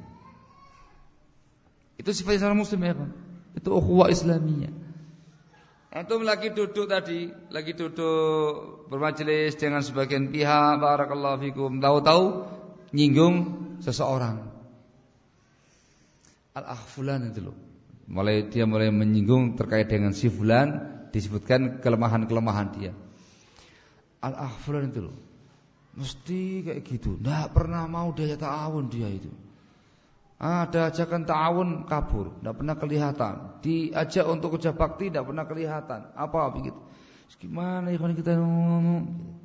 Itu sifat seorang muslim, ya Pak. Itu ukhuwah Islamiyah. Antum lagi duduk tadi, lagi duduk bermajelis dengan sebagian pihak, barakallahu fikum, tahu-tahu nyinggung seseorang. Al-akh fulan itu loh. Mulai dia mulai menyinggung terkait dengan si fulan, disebutkan kelemahan-kelemahan dia. Al-akh fulan itu loh, mesti kayak gitu, enggak pernah mau diajak ta'awun dia itu. Ada ajakan ta'awun kabur, tidak pernah kelihatan. Diajak untuk kerja bakti, tidak pernah kelihatan. Apa begitu? Gimana ikhwan kita ngomong?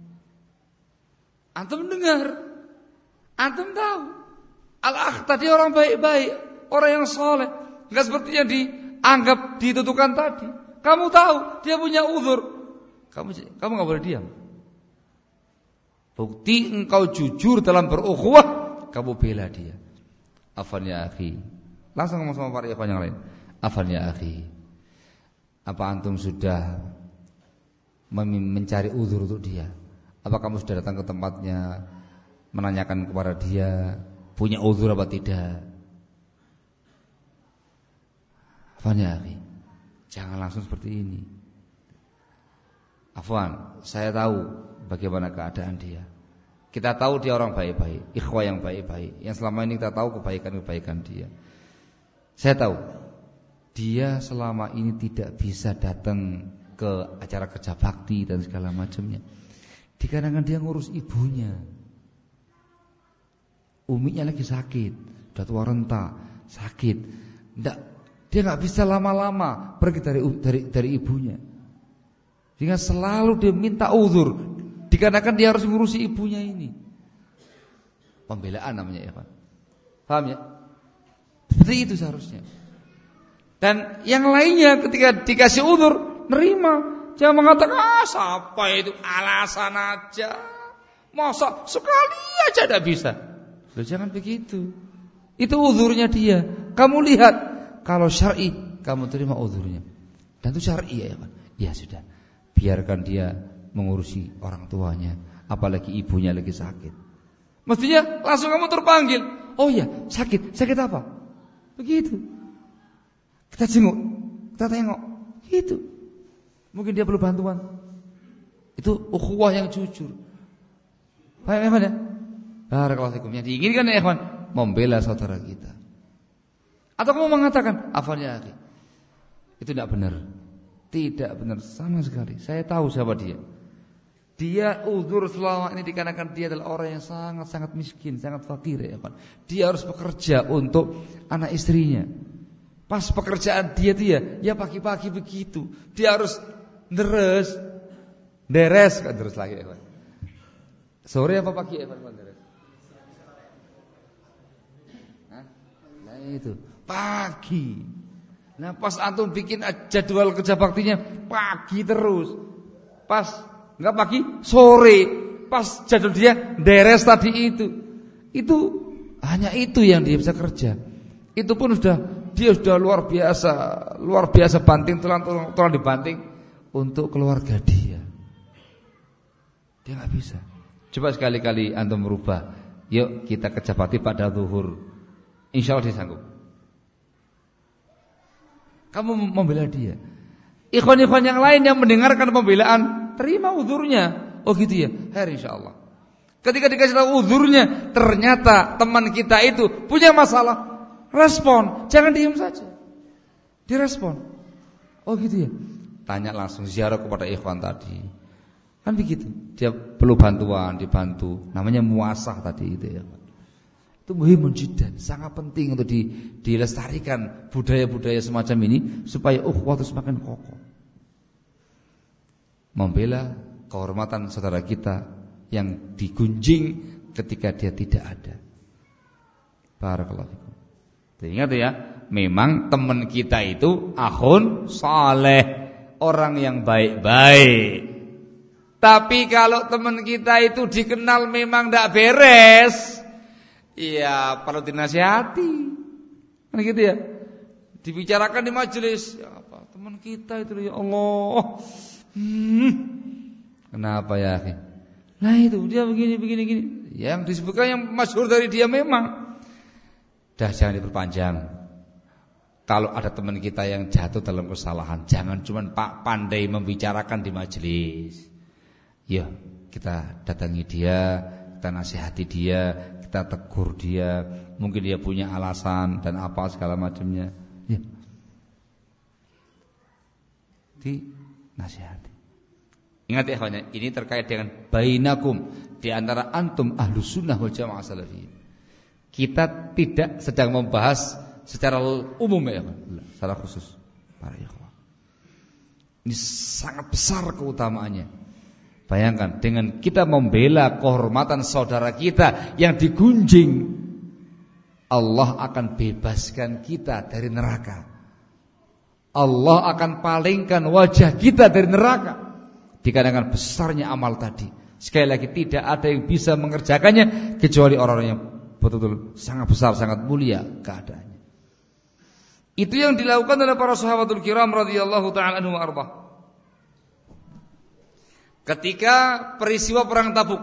Antum dengar, antum tahu. Al-akh tadi orang baik-baik, orang yang soleh, enggak seperti yang dianggap dituduhkan tadi. Kamu tahu dia punya uzur, kamu kamu enggak boleh diam. Bukti engkau jujur dalam berukhuwah, kamu bela dia. Afan ya akhi, Langsung ngomong sama para ikhwan yang lain. Afan ya akhi, apa antum sudah mencari uzur untuk dia? Apa kamu sudah datang ke tempatnya, menanyakan kepada dia punya uzur apa tidak? Afan ya akhi, jangan langsung seperti ini. Afwan, saya tahu bagaimana keadaan dia. Kita tahu dia orang baik-baik, ikhwah yang baik-baik, yang selama ini kita tahu kebaikan-kebaikan dia. Saya tahu dia selama ini tidak bisa datang ke acara kerja bakti dan segala macamnya. Dikarenakan dia ngurus ibunya. Uminya lagi sakit, udah tua renta, sakit. Nggak, dia nggak bisa lama-lama pergi dari dari dari ibunya. Sehingga selalu dia minta uzur, dikarenakan dia harus ngurusi ibunya ini. Pembelaan namanya ya Pak. Paham ya? Seperti itu seharusnya. Dan yang lainnya ketika dikasih uzur, nerima. Jangan mengatakan, ah siapa itu, alasan aja. Masa sekali aja tidak bisa. Loh, jangan begitu. Itu uzurnya dia. Kamu lihat, kalau syar'i kamu terima uzurnya. Dan itu syar'i ya Pak. Ya sudah, biarkan dia mengurusi orang tuanya, apalagi ibunya lagi sakit. Mestinya langsung kamu terpanggil. Oh ya, sakit. Sakit apa? Begitu. Kita jenguk, kita tengok. Gitu. Mungkin dia perlu bantuan. Itu ukhuwah yang jujur. Paham ya, ya? Barakallahu fikum. Yang diinginkan ya, ikhwan, membela saudara kita. Atau kamu mengatakan, afwan ya akhi, itu tidak benar. Tidak benar sama sekali. Saya tahu siapa dia. Dia uzur selama ini dikarenakan dia adalah orang yang sangat-sangat miskin, sangat fakir ya Pak. Dia harus bekerja untuk anak istrinya. Pas pekerjaan dia dia, ya pagi-pagi begitu. Dia harus deres, deres kan terus lagi ya Pak. Sore apa pagi ya Pak deres? Hah? Nah itu pagi. Nah pas antum bikin jadwal kerja baktinya pagi terus. Pas enggak pagi, sore. Pas jadwal dia deres tadi itu. Itu hanya itu yang dia bisa kerja. Itu pun sudah dia sudah luar biasa, luar biasa banting tulang tulang, tulang dibanting untuk keluarga dia. Dia enggak bisa. Coba sekali-kali antum merubah. Yuk kita kerja bakti pada zuhur. Insyaallah dia sanggup. Kamu membela dia. Ikhwan-ikhwan yang lain yang mendengarkan pembelaan, terima uzurnya. Oh gitu ya, her insyaallah. Ketika dikasih tahu uzurnya, ternyata teman kita itu punya masalah, respon, jangan diam saja. Direspon. Oh gitu ya. Tanya langsung, ziarah kepada ikhwan tadi. Kan begitu. Dia perlu bantuan, dibantu. Namanya muasah tadi itu ya. Itu muhimun jiddan, sangat penting untuk di, dilestarikan budaya-budaya semacam ini supaya ukhuwah itu semakin kokoh. Membela kehormatan saudara kita yang digunjing ketika dia tidak ada. Barakallahu fikum. Ingat ya, memang teman kita itu akhun saleh, orang yang baik-baik. Tapi kalau teman kita itu dikenal memang tidak beres, iya perlu dinasihati. Kan gitu ya. Dibicarakan di majelis, ya apa? Teman kita itu ya Allah. Hmm. Kenapa ya, akhi? Nah itu dia begini begini gini. Yang disebutkan yang masyhur dari dia memang. Dah jangan diperpanjang. Kalau ada teman kita yang jatuh dalam kesalahan, jangan cuma pak pandai membicarakan di majelis. Ya, kita datangi dia, kita nasihati dia, kita tegur dia. Mungkin dia punya alasan dan apa segala macamnya. Ya. Di nasihati. Ingat ya kawan, ini terkait dengan bainakum, di antara antum ahlus sunnah wal jamaah salafiyyin. Kita tidak sedang membahas secara umum ya, secara khusus para ikhwan. Ini sangat besar keutamaannya. Bayangkan dengan kita membela kehormatan saudara kita yang digunjing, Allah akan bebaskan kita dari neraka. Allah akan palingkan wajah kita dari neraka. Dikarenakan besarnya amal tadi. Sekali lagi tidak ada yang bisa mengerjakannya kecuali orang-orang yang betul-betul sangat besar, sangat mulia keadaannya. Itu yang dilakukan oleh para sahabatul kiram radhiyallahu ta'ala anhum wa arda. Ketika peristiwa perang Tabuk.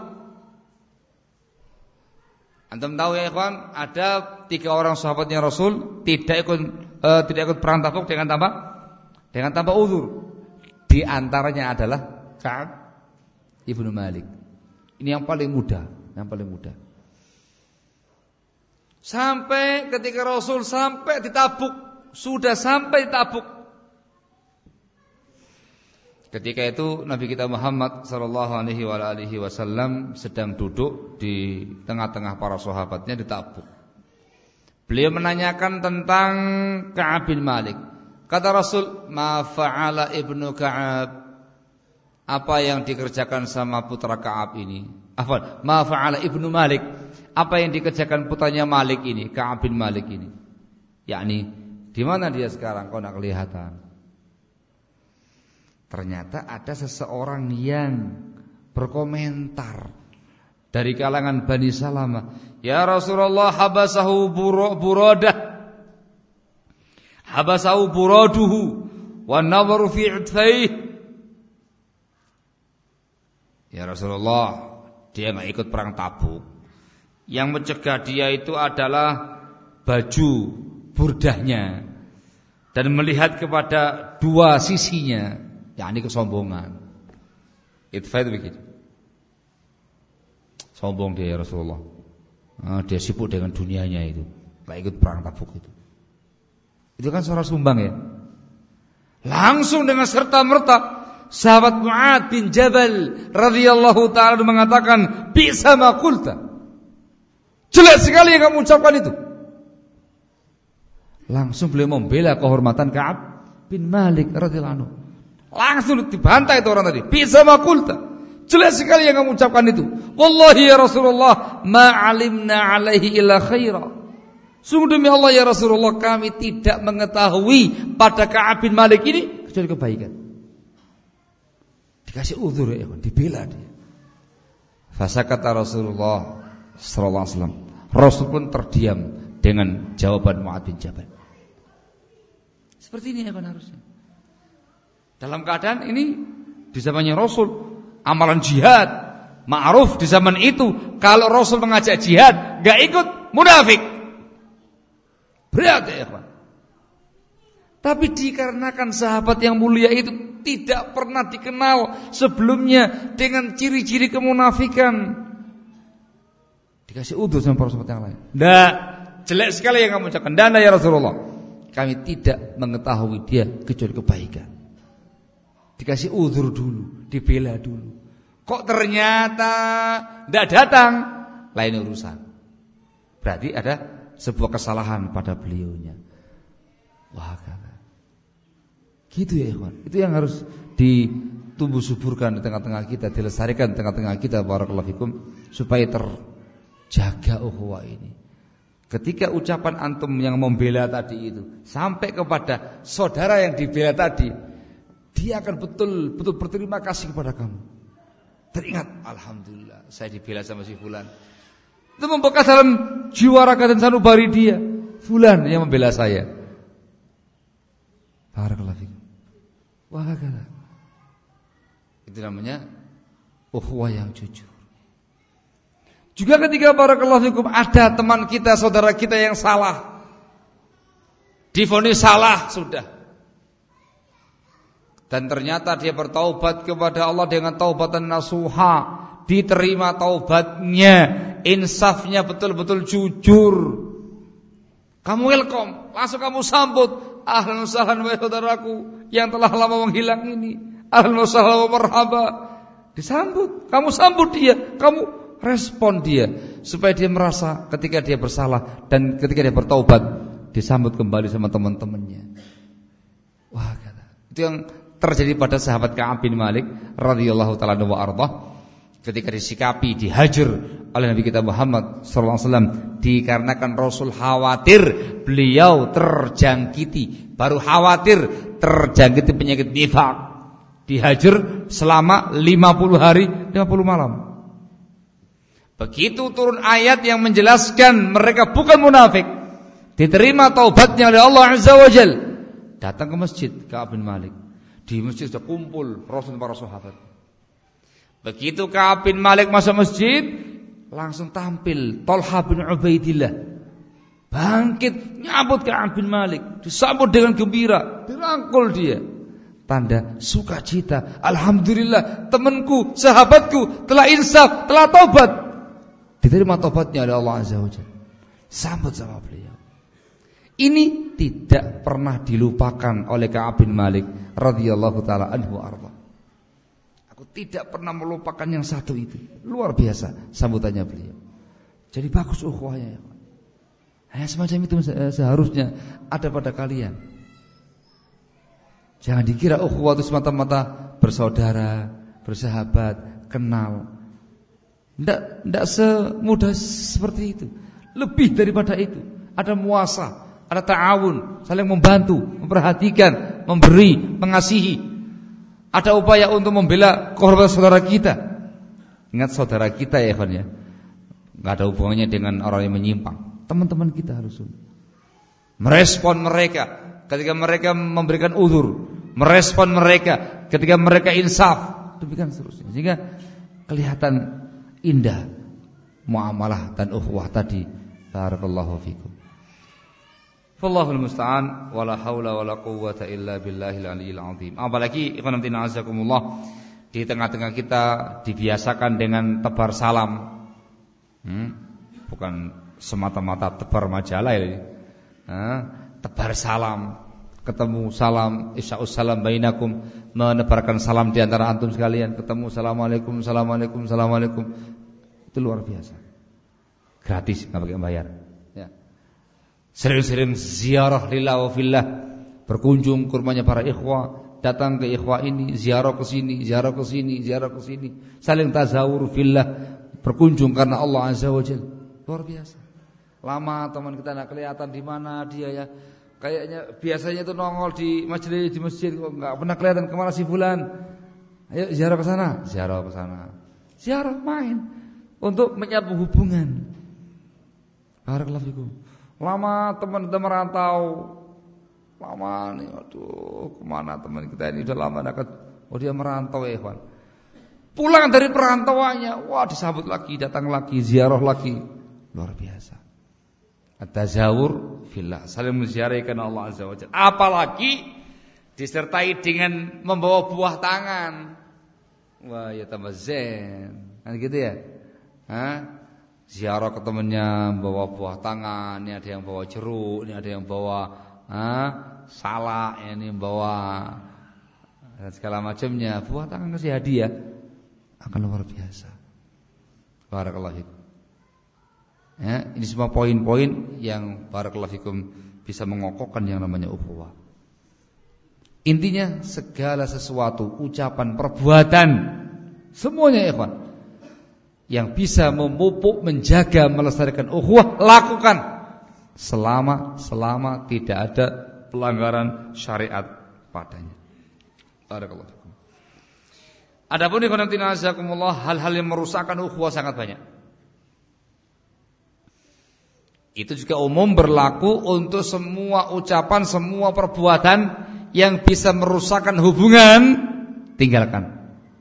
Antum tahu ya ikhwan, ada tiga orang sahabatnya Rasul tidak ikut uh, tidak ikut perang Tabuk dengan tanpa dengan tanpa uzur. Di antaranya adalah Ka'ab ibnu Malik. Ini yang paling muda, yang paling muda. Sampai ketika Rasul sampai di Tabuk, sudah sampai di Tabuk. Ketika itu Nabi kita Muhammad sallallahu alaihi wa alihi wasallam sedang duduk di tengah-tengah para sahabatnya di Tabuk. Beliau menanyakan tentang Ka'ab bin Malik. Kata Rasul, "Ma fa'ala ibnu Ka'ab?" Apa yang dikerjakan sama putra Ka'ab ini? Afwan, "Ma fa'ala ibnu Malik?" Apa yang dikerjakan putranya Malik ini, Ka'ab bin Malik ini? Yakni, di mana dia sekarang? Kau nak kelihatan. Ternyata ada seseorang yang berkomentar dari kalangan Bani Salamah. Ya Rasulullah, habasahu buradah. Habasahu buraduhu wa nadharu fi idfaih. Ya Rasulullah, dia enggak ikut perang Tabuk. Yang mencegah dia itu adalah baju burdahnya dan melihat kepada dua sisinya, yakni kesombongan. Idfa itu begitu. Sombong dia ya Rasulullah. Nah, dia sibuk dengan dunianya itu, enggak ikut perang Tabuk itu. Itu kan seorang sumbang ya. Langsung dengan serta-merta sahabat Mu'adz bin Jabal radhiyallahu ta'ala mengatakan, "Bi'sa ma qulta." Jelek sekali yang kamu ucapkan itu. Langsung beliau membela kehormatan Ka'ab bin Malik radhiyallahu anhu. Langsung dibantai itu orang tadi. "Bi'sa ma qulta." Jelek sekali yang kamu ucapkan itu. "Wallahi ya Rasulullah, ma 'alimna 'alaihi illa khaira." Sungguh demi Allah ya Rasulullah, kami tidak mengetahui pada Ka'ab bin Malik ini kecuali kebaikan. Dikasih uzur ya, dibela dia. Fasakata Rasulullah sallallahu alaihi wasallam. Rasul pun terdiam dengan jawaban Mu'adz bin Jabal. Seperti ini ya kan harusnya. Dalam keadaan ini di zamannya Rasul, amalan jihad ma'ruf di zaman itu. Kalau Rasul mengajak jihad, enggak ikut, munafik. Berat ya kan. Tapi dikarenakan sahabat yang mulia itu tidak pernah dikenal sebelumnya dengan ciri-ciri kemunafikan, dikasih udur sama para sahabat yang lain. Nggak, jelek sekali yang kamu ucapkan. Dan ya Rasulullah, kami tidak mengetahui dia kecuali kebaikan. Dikasih udur dulu, dibela dulu. Kok ternyata nggak datang, lain urusan. Berarti ada sebuah kesalahan pada beliaunya. Wah, kata. Gitu ya, ikhwan. Itu yang harus ditumbuh suburkan di tengah-tengah kita, dilestarikan di tengah-tengah kita, barakallahu fikum, supaya terjaga ukhuwah ini. Ketika ucapan antum yang membela tadi itu sampai kepada saudara yang dibela tadi, dia akan betul-betul berterima kasih kepada kamu. Teringat, alhamdulillah saya dibela sama si fulan. Itu membekas dalam jiwa raga dan sanubari dia. Fulan yang membela saya. Barakallahu fikum. Wah, kata. Itu namanya ukhuwah yang jujur. Juga ketika barakallahu fikum ada teman kita, saudara kita yang salah, divonis salah sudah, dan ternyata dia bertaubat kepada Allah dengan taubatan nasuha, diterima taubatnya, insafnya betul-betul jujur. Kamu welcome, langsung kamu sambut, ahlan wa sahlan wahai saudaraku yang telah lama menghilang ini, ahlan wa sahlan wa marhaba. Disambut, kamu sambut dia, kamu respon dia, supaya dia merasa ketika dia bersalah dan ketika dia bertaubat, disambut kembali sama teman-temannya. Wah, kata. Itu yang terjadi pada sahabat Ka'ab bin Malik radhiyallahu ta'ala wa ardhah, ketika disikapi, dihajar oleh Nabi kita Muhammad sallallahu alaihi wasallam, dikarenakan Rasul khawatir beliau terjangkiti, baru khawatir terjangkiti penyakit nifaq. Dihajar selama lima puluh hari, lima puluh malam. Begitu turun ayat yang menjelaskan mereka bukan munafik, diterima taubatnya oleh Allah Azza wa Jalla. Datang ke masjid Ka'ab bin Malik. Di masjid sudah kumpul Rasul para sahabat. Begitu Ka'ab bin Malik masuk masjid, langsung tampil Talha bin Ubaidillah. Bangkit nyambut Ka'ab bin Malik, disambut dengan gembira, dirangkul dia. Tanda sukacita. Alhamdulillah, temanku, sahabatku telah insaf, telah taubat. Diterima taubatnya oleh Allah Azza wa Jalla. Sambut sama beliau. Ini tidak pernah dilupakan oleh Ka'ab bin Malik radhiyallahu taala anhu arda. Aku tidak pernah melupakan yang satu itu. Luar biasa sambutannya beliau. Jadi bagus ukhuwahnya. Hanya semacam itu seharusnya ada pada kalian. Jangan dikira ukhuwah itu semata-mata bersaudara, bersahabat, kenal. Tidak, tidak semudah seperti itu. Lebih daripada itu. Ada muasa, ada ta'awun, saling membantu, memperhatikan, memberi, mengasihi. Ada upaya untuk membela kehormatan saudara kita. Ingat saudara kita ya ikhwan ya. Enggak ada hubungannya dengan orang yang menyimpang. Teman-teman kita harus merespon mereka ketika mereka memberikan uzur, merespon mereka ketika mereka insaf, demikian seterusnya. Sehingga kelihatan indah muamalah dan ukhuwah tadi. Barakallahu fikum. Wallahul musta'an, wala haula wala quwwata illa billahil aliyil azim. Apalagi ikhwan fillah azakumullah, di tengah-tengah kita dibiasakan dengan tebar salam. Hmm? Bukan semata-mata tebar majalah ya. Nah, tebar salam, ketemu salam, isya'us salam bainakum, menebarkan salam di antara antum sekalian, ketemu assalamualaikum, assalamualaikum, assalamualaikum. Itu luar biasa. Gratis, enggak pakai bayar. Ya. Sering-sering ziarah lillah wa fillah, berkunjung ke rumahnya para ikhwah, datang ke ikhwah ini, ziarah ke sini, ziarah ke sini, ziarah ke sini, saling tazawur fillah, berkunjung karena Allah Azza wa Jalla. Luar biasa. Lama teman kita enggak kelihatan di mana dia ya. Kayaknya biasanya itu nongol di majelis di masjid kok enggak pernah kelihatan kemana si fulan. Ayo ziarah ke sana, ziarah ke sana. Ziarah main untuk menyambung hubungan. Barakallahu fikum. Lama teman kita merantau. Lama nih, aduh, kemana teman kita ini udah lama dekat. Oh dia merantau ya, ikhwan. Pulang dari perantauannya, wah disambut lagi, datang lagi, ziarah lagi. Luar biasa. At-tazawur fillah, saling menziarahi karena Allah Azza wa Jalla. Apalagi disertai dengan membawa buah tangan. Wah, ya tambah zen. Kan gitu ya? Hah? Ziarah ke temannya bawa buah tangan, ini ada yang bawa jeruk, ini ada yang bawa hah? Salak, ini bawa dan segala macamnya. Buah tangan kasih hadiah. Akan luar biasa. Barakallahu fikum. Ya, ini semua poin-poin yang barakallahu fikum bisa mengokohkan yang namanya ukhuwah. Intinya segala sesuatu, ucapan, perbuatan, semuanya ikhwan yang bisa memupuk, menjaga, melestarikan ukhuwah, lakukan selama selama tidak ada pelanggaran syariat padanya. Barakallahu fikum. Adapun ikhwan fillah azakumullah, hal-hal yang merusakkan ukhuwah sangat banyak. Itu juga umum berlaku untuk semua ucapan, semua perbuatan yang bisa merusakkan hubungan, tinggalkan.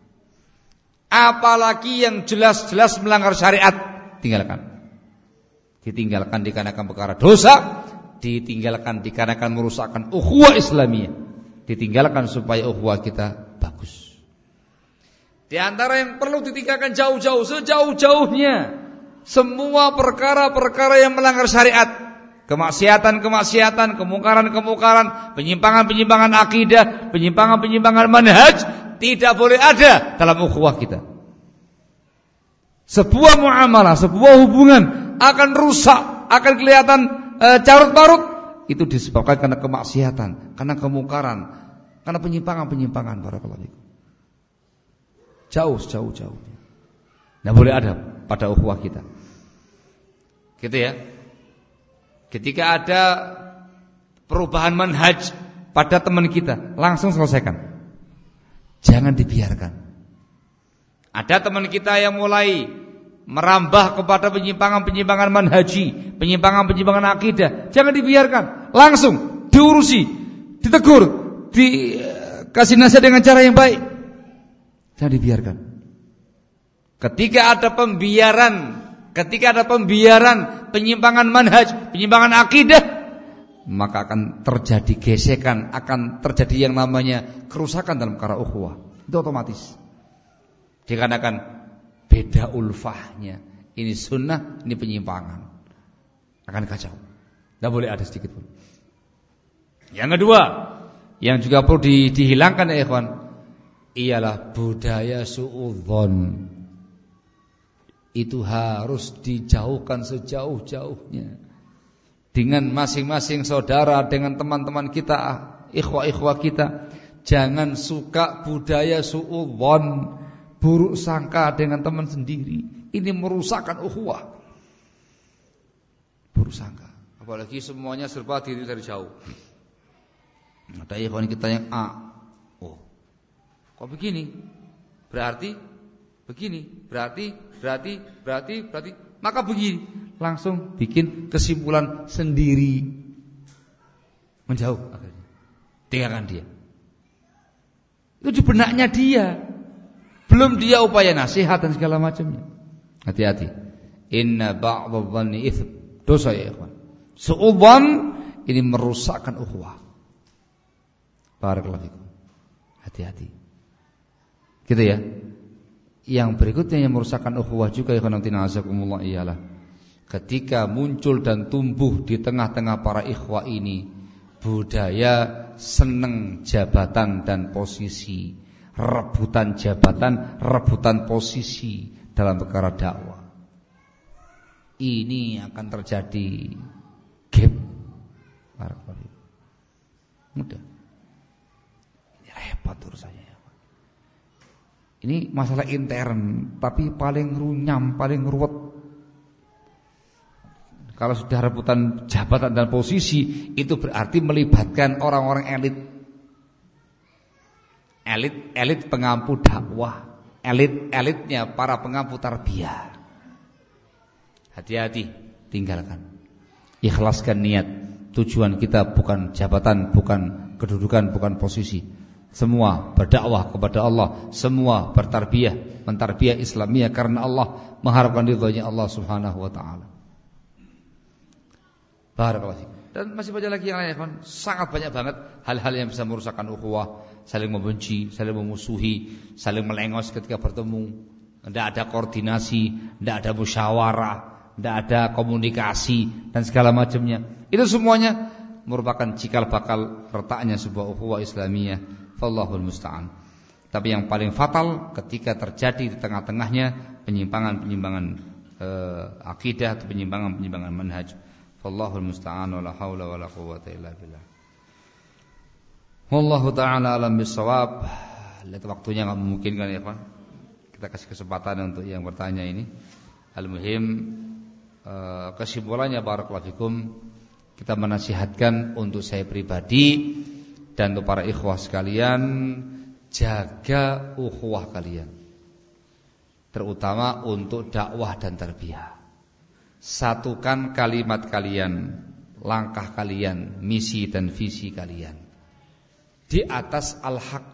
Apalagi yang jelas-jelas melanggar syariat, tinggalkan. Ditinggalkan dikarenakan perkara dosa, ditinggalkan dikarenakan merusakkan ukhuwah Islamiyah, ditinggalkan supaya ukhuwah kita bagus. Di antara yang perlu ditinggalkan jauh-jauh, sejauh-jauhnya, semua perkara-perkara yang melanggar syariat, kemaksiatan-kemaksiatan, kemungkaran-kemungkaran, penyimpangan-penyimpangan akidah, penyimpangan-penyimpangan manhaj, tidak boleh ada dalam ukhuwah kita. Sebuah muamalah, sebuah hubungan akan rusak, akan kelihatan e, carut-marut, itu disebabkan karena kemaksiatan, karena kemungkaran, karena penyimpangan-penyimpangan. Barakallahu fikum. Jauh, jauh-jauh. Tidak boleh ada pada ukhuwah kita. Gitu ya. Ketika ada perubahan manhaj pada teman kita, langsung selesaikan. Jangan dibiarkan. Ada teman kita yang mulai merambah kepada penyimpangan-penyimpangan manhaji, penyimpangan-penyimpangan akidah, jangan dibiarkan, langsung diurusi, ditegur, dikasih nasihat dengan cara yang baik. Jangan dibiarkan. Ketika ada pembiaran, ketika ada pembiaran penyimpangan manhaj, penyimpangan akidah, maka akan terjadi gesekan, akan terjadi yang namanya kerusakan dalam perkara ukhuwah. Itu otomatis. Dikarenakan beda ulfahnya. Ini sunnah, ini penyimpangan. Akan kacau. Tidak boleh ada sedikit pun. Yang kedua, yang juga perlu di, dihilangkan ya ikhwan, ialah budaya suudzon. Itu harus dijauhkan sejauh-jauhnya. Dengan masing-masing saudara, dengan teman-teman kita, ikhwah-ikhwah kita, jangan suka budaya suudzon, buruk sangka dengan teman sendiri. Ini merusakkan ukhuwah. Buruk sangka. Apalagi semuanya serba diri dari jauh. Ada ikhwan kita yang A. Oh, kok begini? Berarti begini, berarti, berarti, berarti, berarti, maka begini. Langsung bikin kesimpulan sendiri. Menjauh akhirnya. Tinggalkan dia. Itu di benaknya dia. Belum dia upaya nasihat dan segala macamnya. Hati-hati. Inna ba'dadh-dhanni itsm. Dosa ya ikhwan. Su'udzan ini merusakkan ukhuwah. Barakallahu fikum. Hati-hati. Gitu ya. Yang berikutnya yang merusakkan ukhuwah juga ikhwan fillah azakumullah ialah ketika muncul dan tumbuh di tengah-tengah para ikhwah ini budaya seneng jabatan dan posisi, rebutan jabatan, rebutan posisi dalam perkara dakwah. Ini akan terjadi gap. Mudah. Ini repot urusannya. Ini masalah intern, tapi paling runyam, paling ruwet. Kalau sudah rebutan jabatan dan posisi, itu berarti melibatkan orang-orang elit. Elit, elit pengampu dakwah, elit-elitnya para pengampu tarbiyah. Hati-hati, tinggalkan. Ikhlaskan niat. Tujuan kita bukan jabatan, bukan kedudukan, bukan posisi. Semua berdakwah kepada Allah, semua bertarbiyah, mentarbiyah Islamiyah karena Allah, mengharapkan ridhonya Allah Subhanahu wa taala. Barakallahu fiik. Dan masih banyak lagi yang lain, kan? Sangat banyak banget hal-hal yang bisa merusakkan ukhuwah, saling membenci, saling memusuhi, saling melengos ketika bertemu, tidak ada koordinasi, tidak ada musyawarah, tidak ada komunikasi dan segala macamnya. Itu semuanya merupakan cikal bakal retaknya sebuah ukhuwah Islamiyah. Wallahul musta'an. Tapi yang paling fatal ketika terjadi di tengah-tengahnya penyimpangan-penyimpangan eh, akidah atau penyimpangan-penyimpangan manhaj. Wallahul musta'an wala haula wala quwwata illa billah. Wallahu ta'ala alam bisawab. Lihat waktunya enggak memungkinkan ya, Pak. Kita kasih kesempatan untuk yang bertanya ini. Al-muhim eh, kesimpulannya barakallahu fikum, kita menasihatkan untuk saya pribadi dan untuk para ikhwah sekalian, jaga ukhuwah kalian, terutama untuk dakwah dan tarbiyah. Satukan kalimat kalian, langkah kalian, misi dan visi kalian di atas al-haq,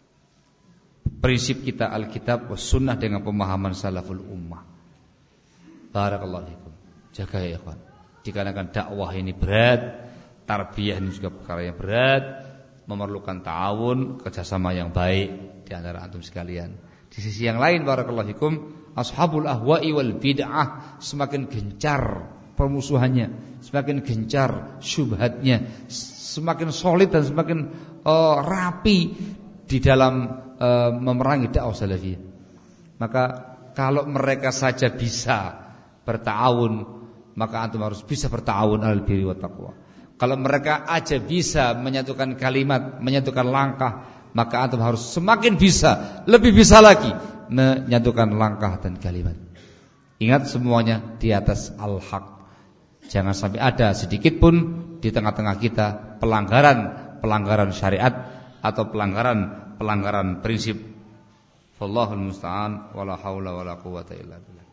prinsip kita Alkitab was sunnah dengan pemahaman salaful ummah. Barakallahu fikum. Jaga ya ikhwan. Dikarenakan dakwah ini berat, tarbiyah ini juga perkara yang berat, memerlukan ta'awun, kerjasama yang baik di antara antum sekalian. Di sisi yang lain barakallahu fikum, ashabul ahwa'i wal bid'ah semakin gencar permusuhannya, semakin gencar syubhatnya, semakin solid dan semakin uh, rapi di dalam uh, memerangi dakwah salafiyah. Maka kalau mereka saja bisa berta'awun, maka antum harus bisa berta'awun alal birri wat taqwa. Kalau mereka aja bisa menyatukan kalimat, menyatukan langkah, maka antum harus semakin bisa, lebih bisa lagi menyatukan langkah dan kalimat. Ingat semuanya di atas al-haq. Jangan sampai ada sedikit pun di tengah-tengah kita pelanggaran-pelanggaran syariat atau pelanggaran-pelanggaran prinsip. Wallahul musta'an wala haula wala quwwata illa billah.